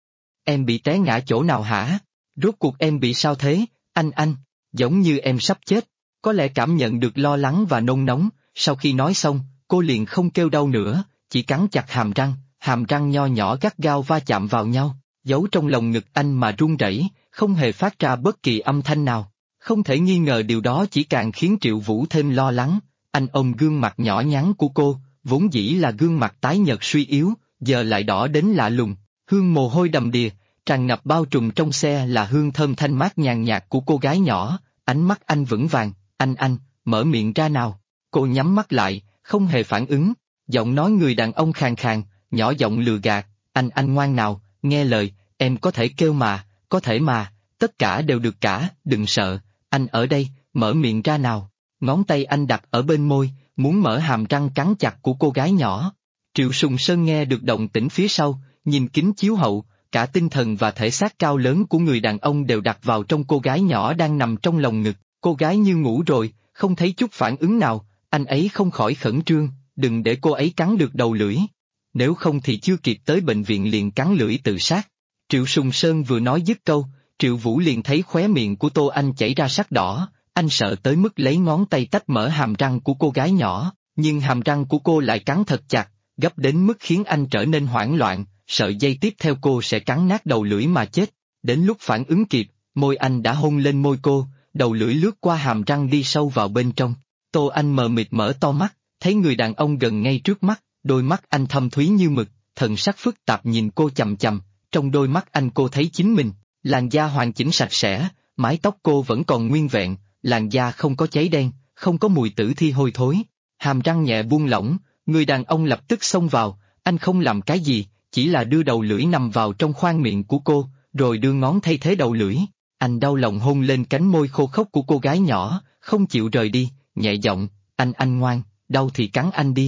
Em bị té ngã chỗ nào hả? Rốt cuộc em bị sao thế, anh, giống như em sắp chết. Có lẽ cảm nhận được lo lắng và nôn nóng, sau khi nói xong, cô liền không kêu đau nữa, chỉ cắn chặt hàm răng nho nhỏ gắt gao va chạm vào nhau, giấu trong lồng ngực anh mà run rẩy, không hề phát ra bất kỳ âm thanh nào. Không thể nghi ngờ điều đó chỉ càng khiến Triệu Vũ thêm lo lắng, anh ôm gương mặt nhỏ nhắn của cô, vốn dĩ là gương mặt tái nhợt suy yếu, giờ lại đỏ đến lạ lùng, hương mồ hôi đầm đìa, tràn ngập bao trùm trong xe là hương thơm thanh mát nhàn nhạt của cô gái nhỏ, ánh mắt anh vững vàng, anh, mở miệng ra nào. Cô nhắm mắt lại, không hề phản ứng, giọng nói người đàn ông khàn khàn, nhỏ giọng lừa gạt, anh ngoan nào, nghe lời, em có thể kêu mà, có thể mà, tất cả đều được cả, đừng sợ, anh ở đây, mở miệng ra nào. Ngón tay anh đặt ở bên môi, muốn mở hàm răng cắn chặt của cô gái nhỏ. Triệu Sùng Sơn nghe được động tĩnh phía sau, nhìn kính chiếu hậu, cả tinh thần và thể xác cao lớn của người đàn ông đều đặt vào trong cô gái nhỏ đang nằm trong lồng ngực, cô gái như ngủ rồi, không thấy chút phản ứng nào, anh ấy không khỏi khẩn trương, đừng để cô ấy cắn được đầu lưỡi. Nếu không thì chưa kịp tới bệnh viện liền cắn lưỡi tự sát. Triệu Sùng Sơn vừa nói dứt câu, Triệu Vũ liền thấy khóe miệng của Tô Anh chảy ra sắc đỏ, anh sợ tới mức lấy ngón tay tách mở hàm răng của cô gái nhỏ, nhưng hàm răng của cô lại cắn thật chặt, gấp đến mức khiến anh trở nên hoảng loạn, sợ giây tiếp theo cô sẽ cắn nát đầu lưỡi mà chết. Đến lúc phản ứng kịp, môi anh đã hôn lên môi cô, đầu lưỡi lướt qua hàm răng đi sâu vào bên trong. Tô Anh mờ mịt mở to mắt, thấy người đàn ông gần ngay trước mắt, đôi mắt anh thâm thúy như mực, thần sắc phức tạp nhìn cô chằm chằm, trong đôi mắt anh cô thấy chính mình, làn da hoàn chỉnh sạch sẽ, mái tóc cô vẫn còn nguyên vẹn, làn da không có cháy đen, không có mùi tử thi hôi thối, hàm răng nhẹ buông lỏng, người đàn ông lập tức xông vào, anh không làm cái gì, chỉ là đưa đầu lưỡi nằm vào trong khoang miệng của cô, rồi đưa ngón thay thế đầu lưỡi. Anh đau lòng hôn lên cánh môi khô khốc của cô gái nhỏ, không chịu rời đi, nhẹ giọng, anh ngoan, đau thì cắn anh đi.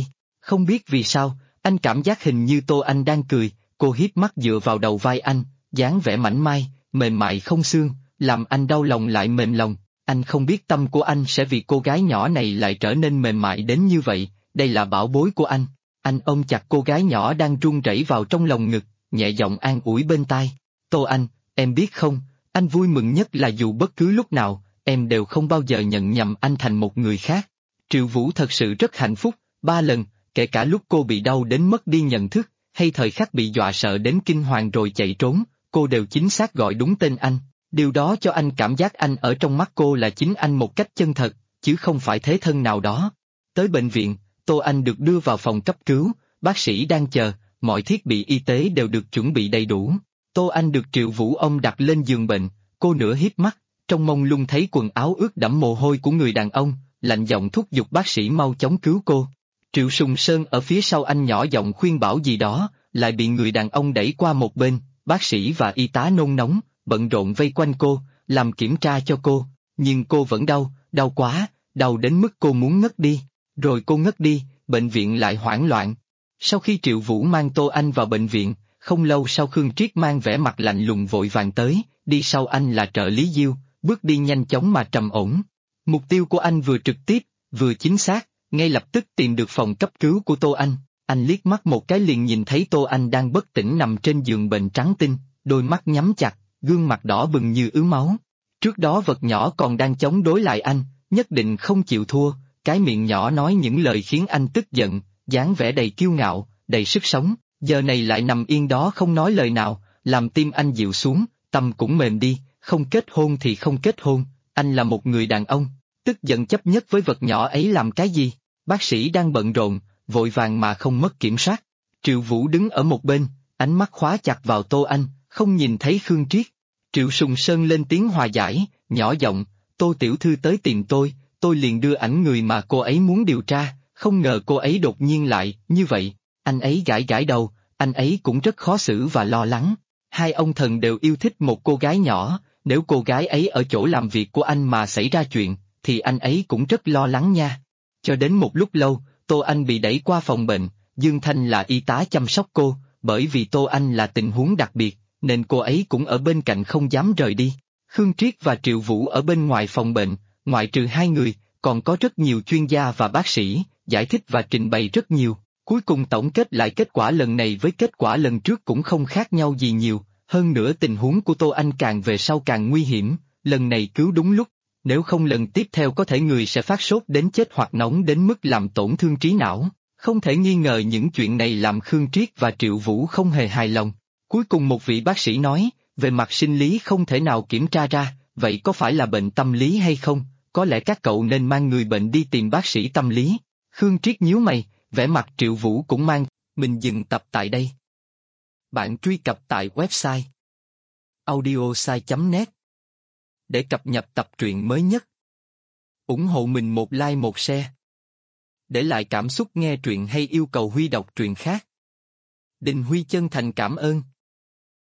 Không biết vì sao, anh cảm giác hình như Tô Anh đang cười, cô hiếp mắt dựa vào đầu vai anh, dáng vẻ mảnh mai, mềm mại không xương, làm anh đau lòng lại mềm lòng. Anh không biết tâm của anh sẽ vì cô gái nhỏ này lại trở nên mềm mại đến như vậy, đây là bảo bối của anh. Anh ôm chặt cô gái nhỏ đang run rẩy vào trong lòng ngực, nhẹ giọng an ủi bên tai. Tô Anh, em biết không, anh vui mừng nhất là dù bất cứ lúc nào, em đều không bao giờ nhận nhầm anh thành một người khác. Triệu Vũ thật sự rất hạnh phúc, 3 lần, kể cả lúc cô bị đau đến mất đi nhận thức, hay thời khắc bị dọa sợ đến kinh hoàng rồi chạy trốn, cô đều chính xác gọi đúng tên anh. Điều đó cho anh cảm giác anh ở trong mắt cô là chính anh một cách chân thật, chứ không phải thế thân nào đó. Tới bệnh viện, Tô Anh được đưa vào phòng cấp cứu, bác sĩ đang chờ, mọi thiết bị y tế đều được chuẩn bị đầy đủ. Tô Anh được Triệu Vũ ông đặt lên giường bệnh, cô nửa híp mắt, trong mông lung thấy quần áo ướt đẫm mồ hôi của người đàn ông, lạnh giọng thúc giục bác sĩ mau chóng cứu cô. Triệu Sùng Sơn ở phía sau anh nhỏ giọng khuyên bảo gì đó, lại bị người đàn ông đẩy qua một bên, bác sĩ và y tá nôn nóng, bận rộn vây quanh cô, làm kiểm tra cho cô, nhưng cô vẫn đau, đau quá, đau đến mức cô muốn ngất đi. Rồi cô ngất đi, bệnh viện lại hoảng loạn. Sau khi Triệu Vũ mang Tô Anh vào bệnh viện, không lâu sau Khương Triết mang vẻ mặt lạnh lùng vội vàng tới, đi sau anh là trợ lý Diêu, bước đi nhanh chóng mà trầm ổn. Mục tiêu của anh vừa trực tiếp, vừa chính xác, ngay lập tức tìm được phòng cấp cứu của Tô Anh liếc mắt một cái liền nhìn thấy Tô Anh đang bất tỉnh nằm trên giường bệnh trắng tinh, đôi mắt nhắm chặt, gương mặt đỏ bừng như ứ máu. Trước đó vật nhỏ còn đang chống đối lại anh, nhất định không chịu thua, cái miệng nhỏ nói những lời khiến anh tức giận, dáng vẻ đầy kiêu ngạo, đầy sức sống, giờ này lại nằm yên đó không nói lời nào, làm tim anh dịu xuống, tâm cũng mềm đi, không kết hôn thì không kết hôn, anh là một người đàn ông, tức giận chấp nhất với vật nhỏ ấy làm cái gì? Bác sĩ đang bận rộn, vội vàng mà không mất kiểm soát. Triệu Vũ đứng ở một bên, ánh mắt khóa chặt vào Tô Anh, không nhìn thấy Khương Triết. Triệu Sùng Sơn lên tiếng hòa giải, nhỏ giọng, Tô tiểu thư tới tìm tôi liền đưa ảnh người mà cô ấy muốn điều tra, không ngờ cô ấy đột nhiên lại, như vậy. Anh ấy gãi gãi đầu, anh ấy cũng rất khó xử và lo lắng. Hai ông thần đều yêu thích một cô gái nhỏ, nếu cô gái ấy ở chỗ làm việc của anh mà xảy ra chuyện, thì anh ấy cũng rất lo lắng nha. Cho đến một lúc lâu, Tô Anh bị đẩy qua phòng bệnh, Dương Thanh là y tá chăm sóc cô, bởi vì Tô Anh là tình huống đặc biệt, nên cô ấy cũng ở bên cạnh không dám rời đi. Khương Triết và Triệu Vũ ở bên ngoài phòng bệnh, ngoại trừ hai người, còn có rất nhiều chuyên gia và bác sĩ, giải thích và trình bày rất nhiều. Cuối cùng tổng kết lại kết quả lần này với kết quả lần trước cũng không khác nhau gì nhiều, hơn nữa tình huống của Tô Anh càng về sau càng nguy hiểm, lần này cứu đúng lúc, nếu không lần tiếp theo có thể người sẽ phát sốt đến chết hoặc nóng đến mức làm tổn thương trí não. Không thể nghi ngờ những chuyện này làm Khương Triết và Triệu Vũ không hề hài lòng. Cuối cùng một vị bác sĩ nói, về mặt sinh lý không thể nào kiểm tra ra, vậy có phải là bệnh tâm lý hay không? Có lẽ các cậu nên mang người bệnh đi tìm bác sĩ tâm lý. Khương Triết nhíu mày, vẻ mặt Triệu Vũ cũng mang. Mình dừng tập tại đây. Bạn truy cập tại website audiosai.net để cập nhật tập truyện mới nhất. Ủng hộ mình một like một share. Để lại cảm xúc nghe truyện hay yêu cầu Huy đọc truyện khác. Đình Huy chân thành cảm ơn.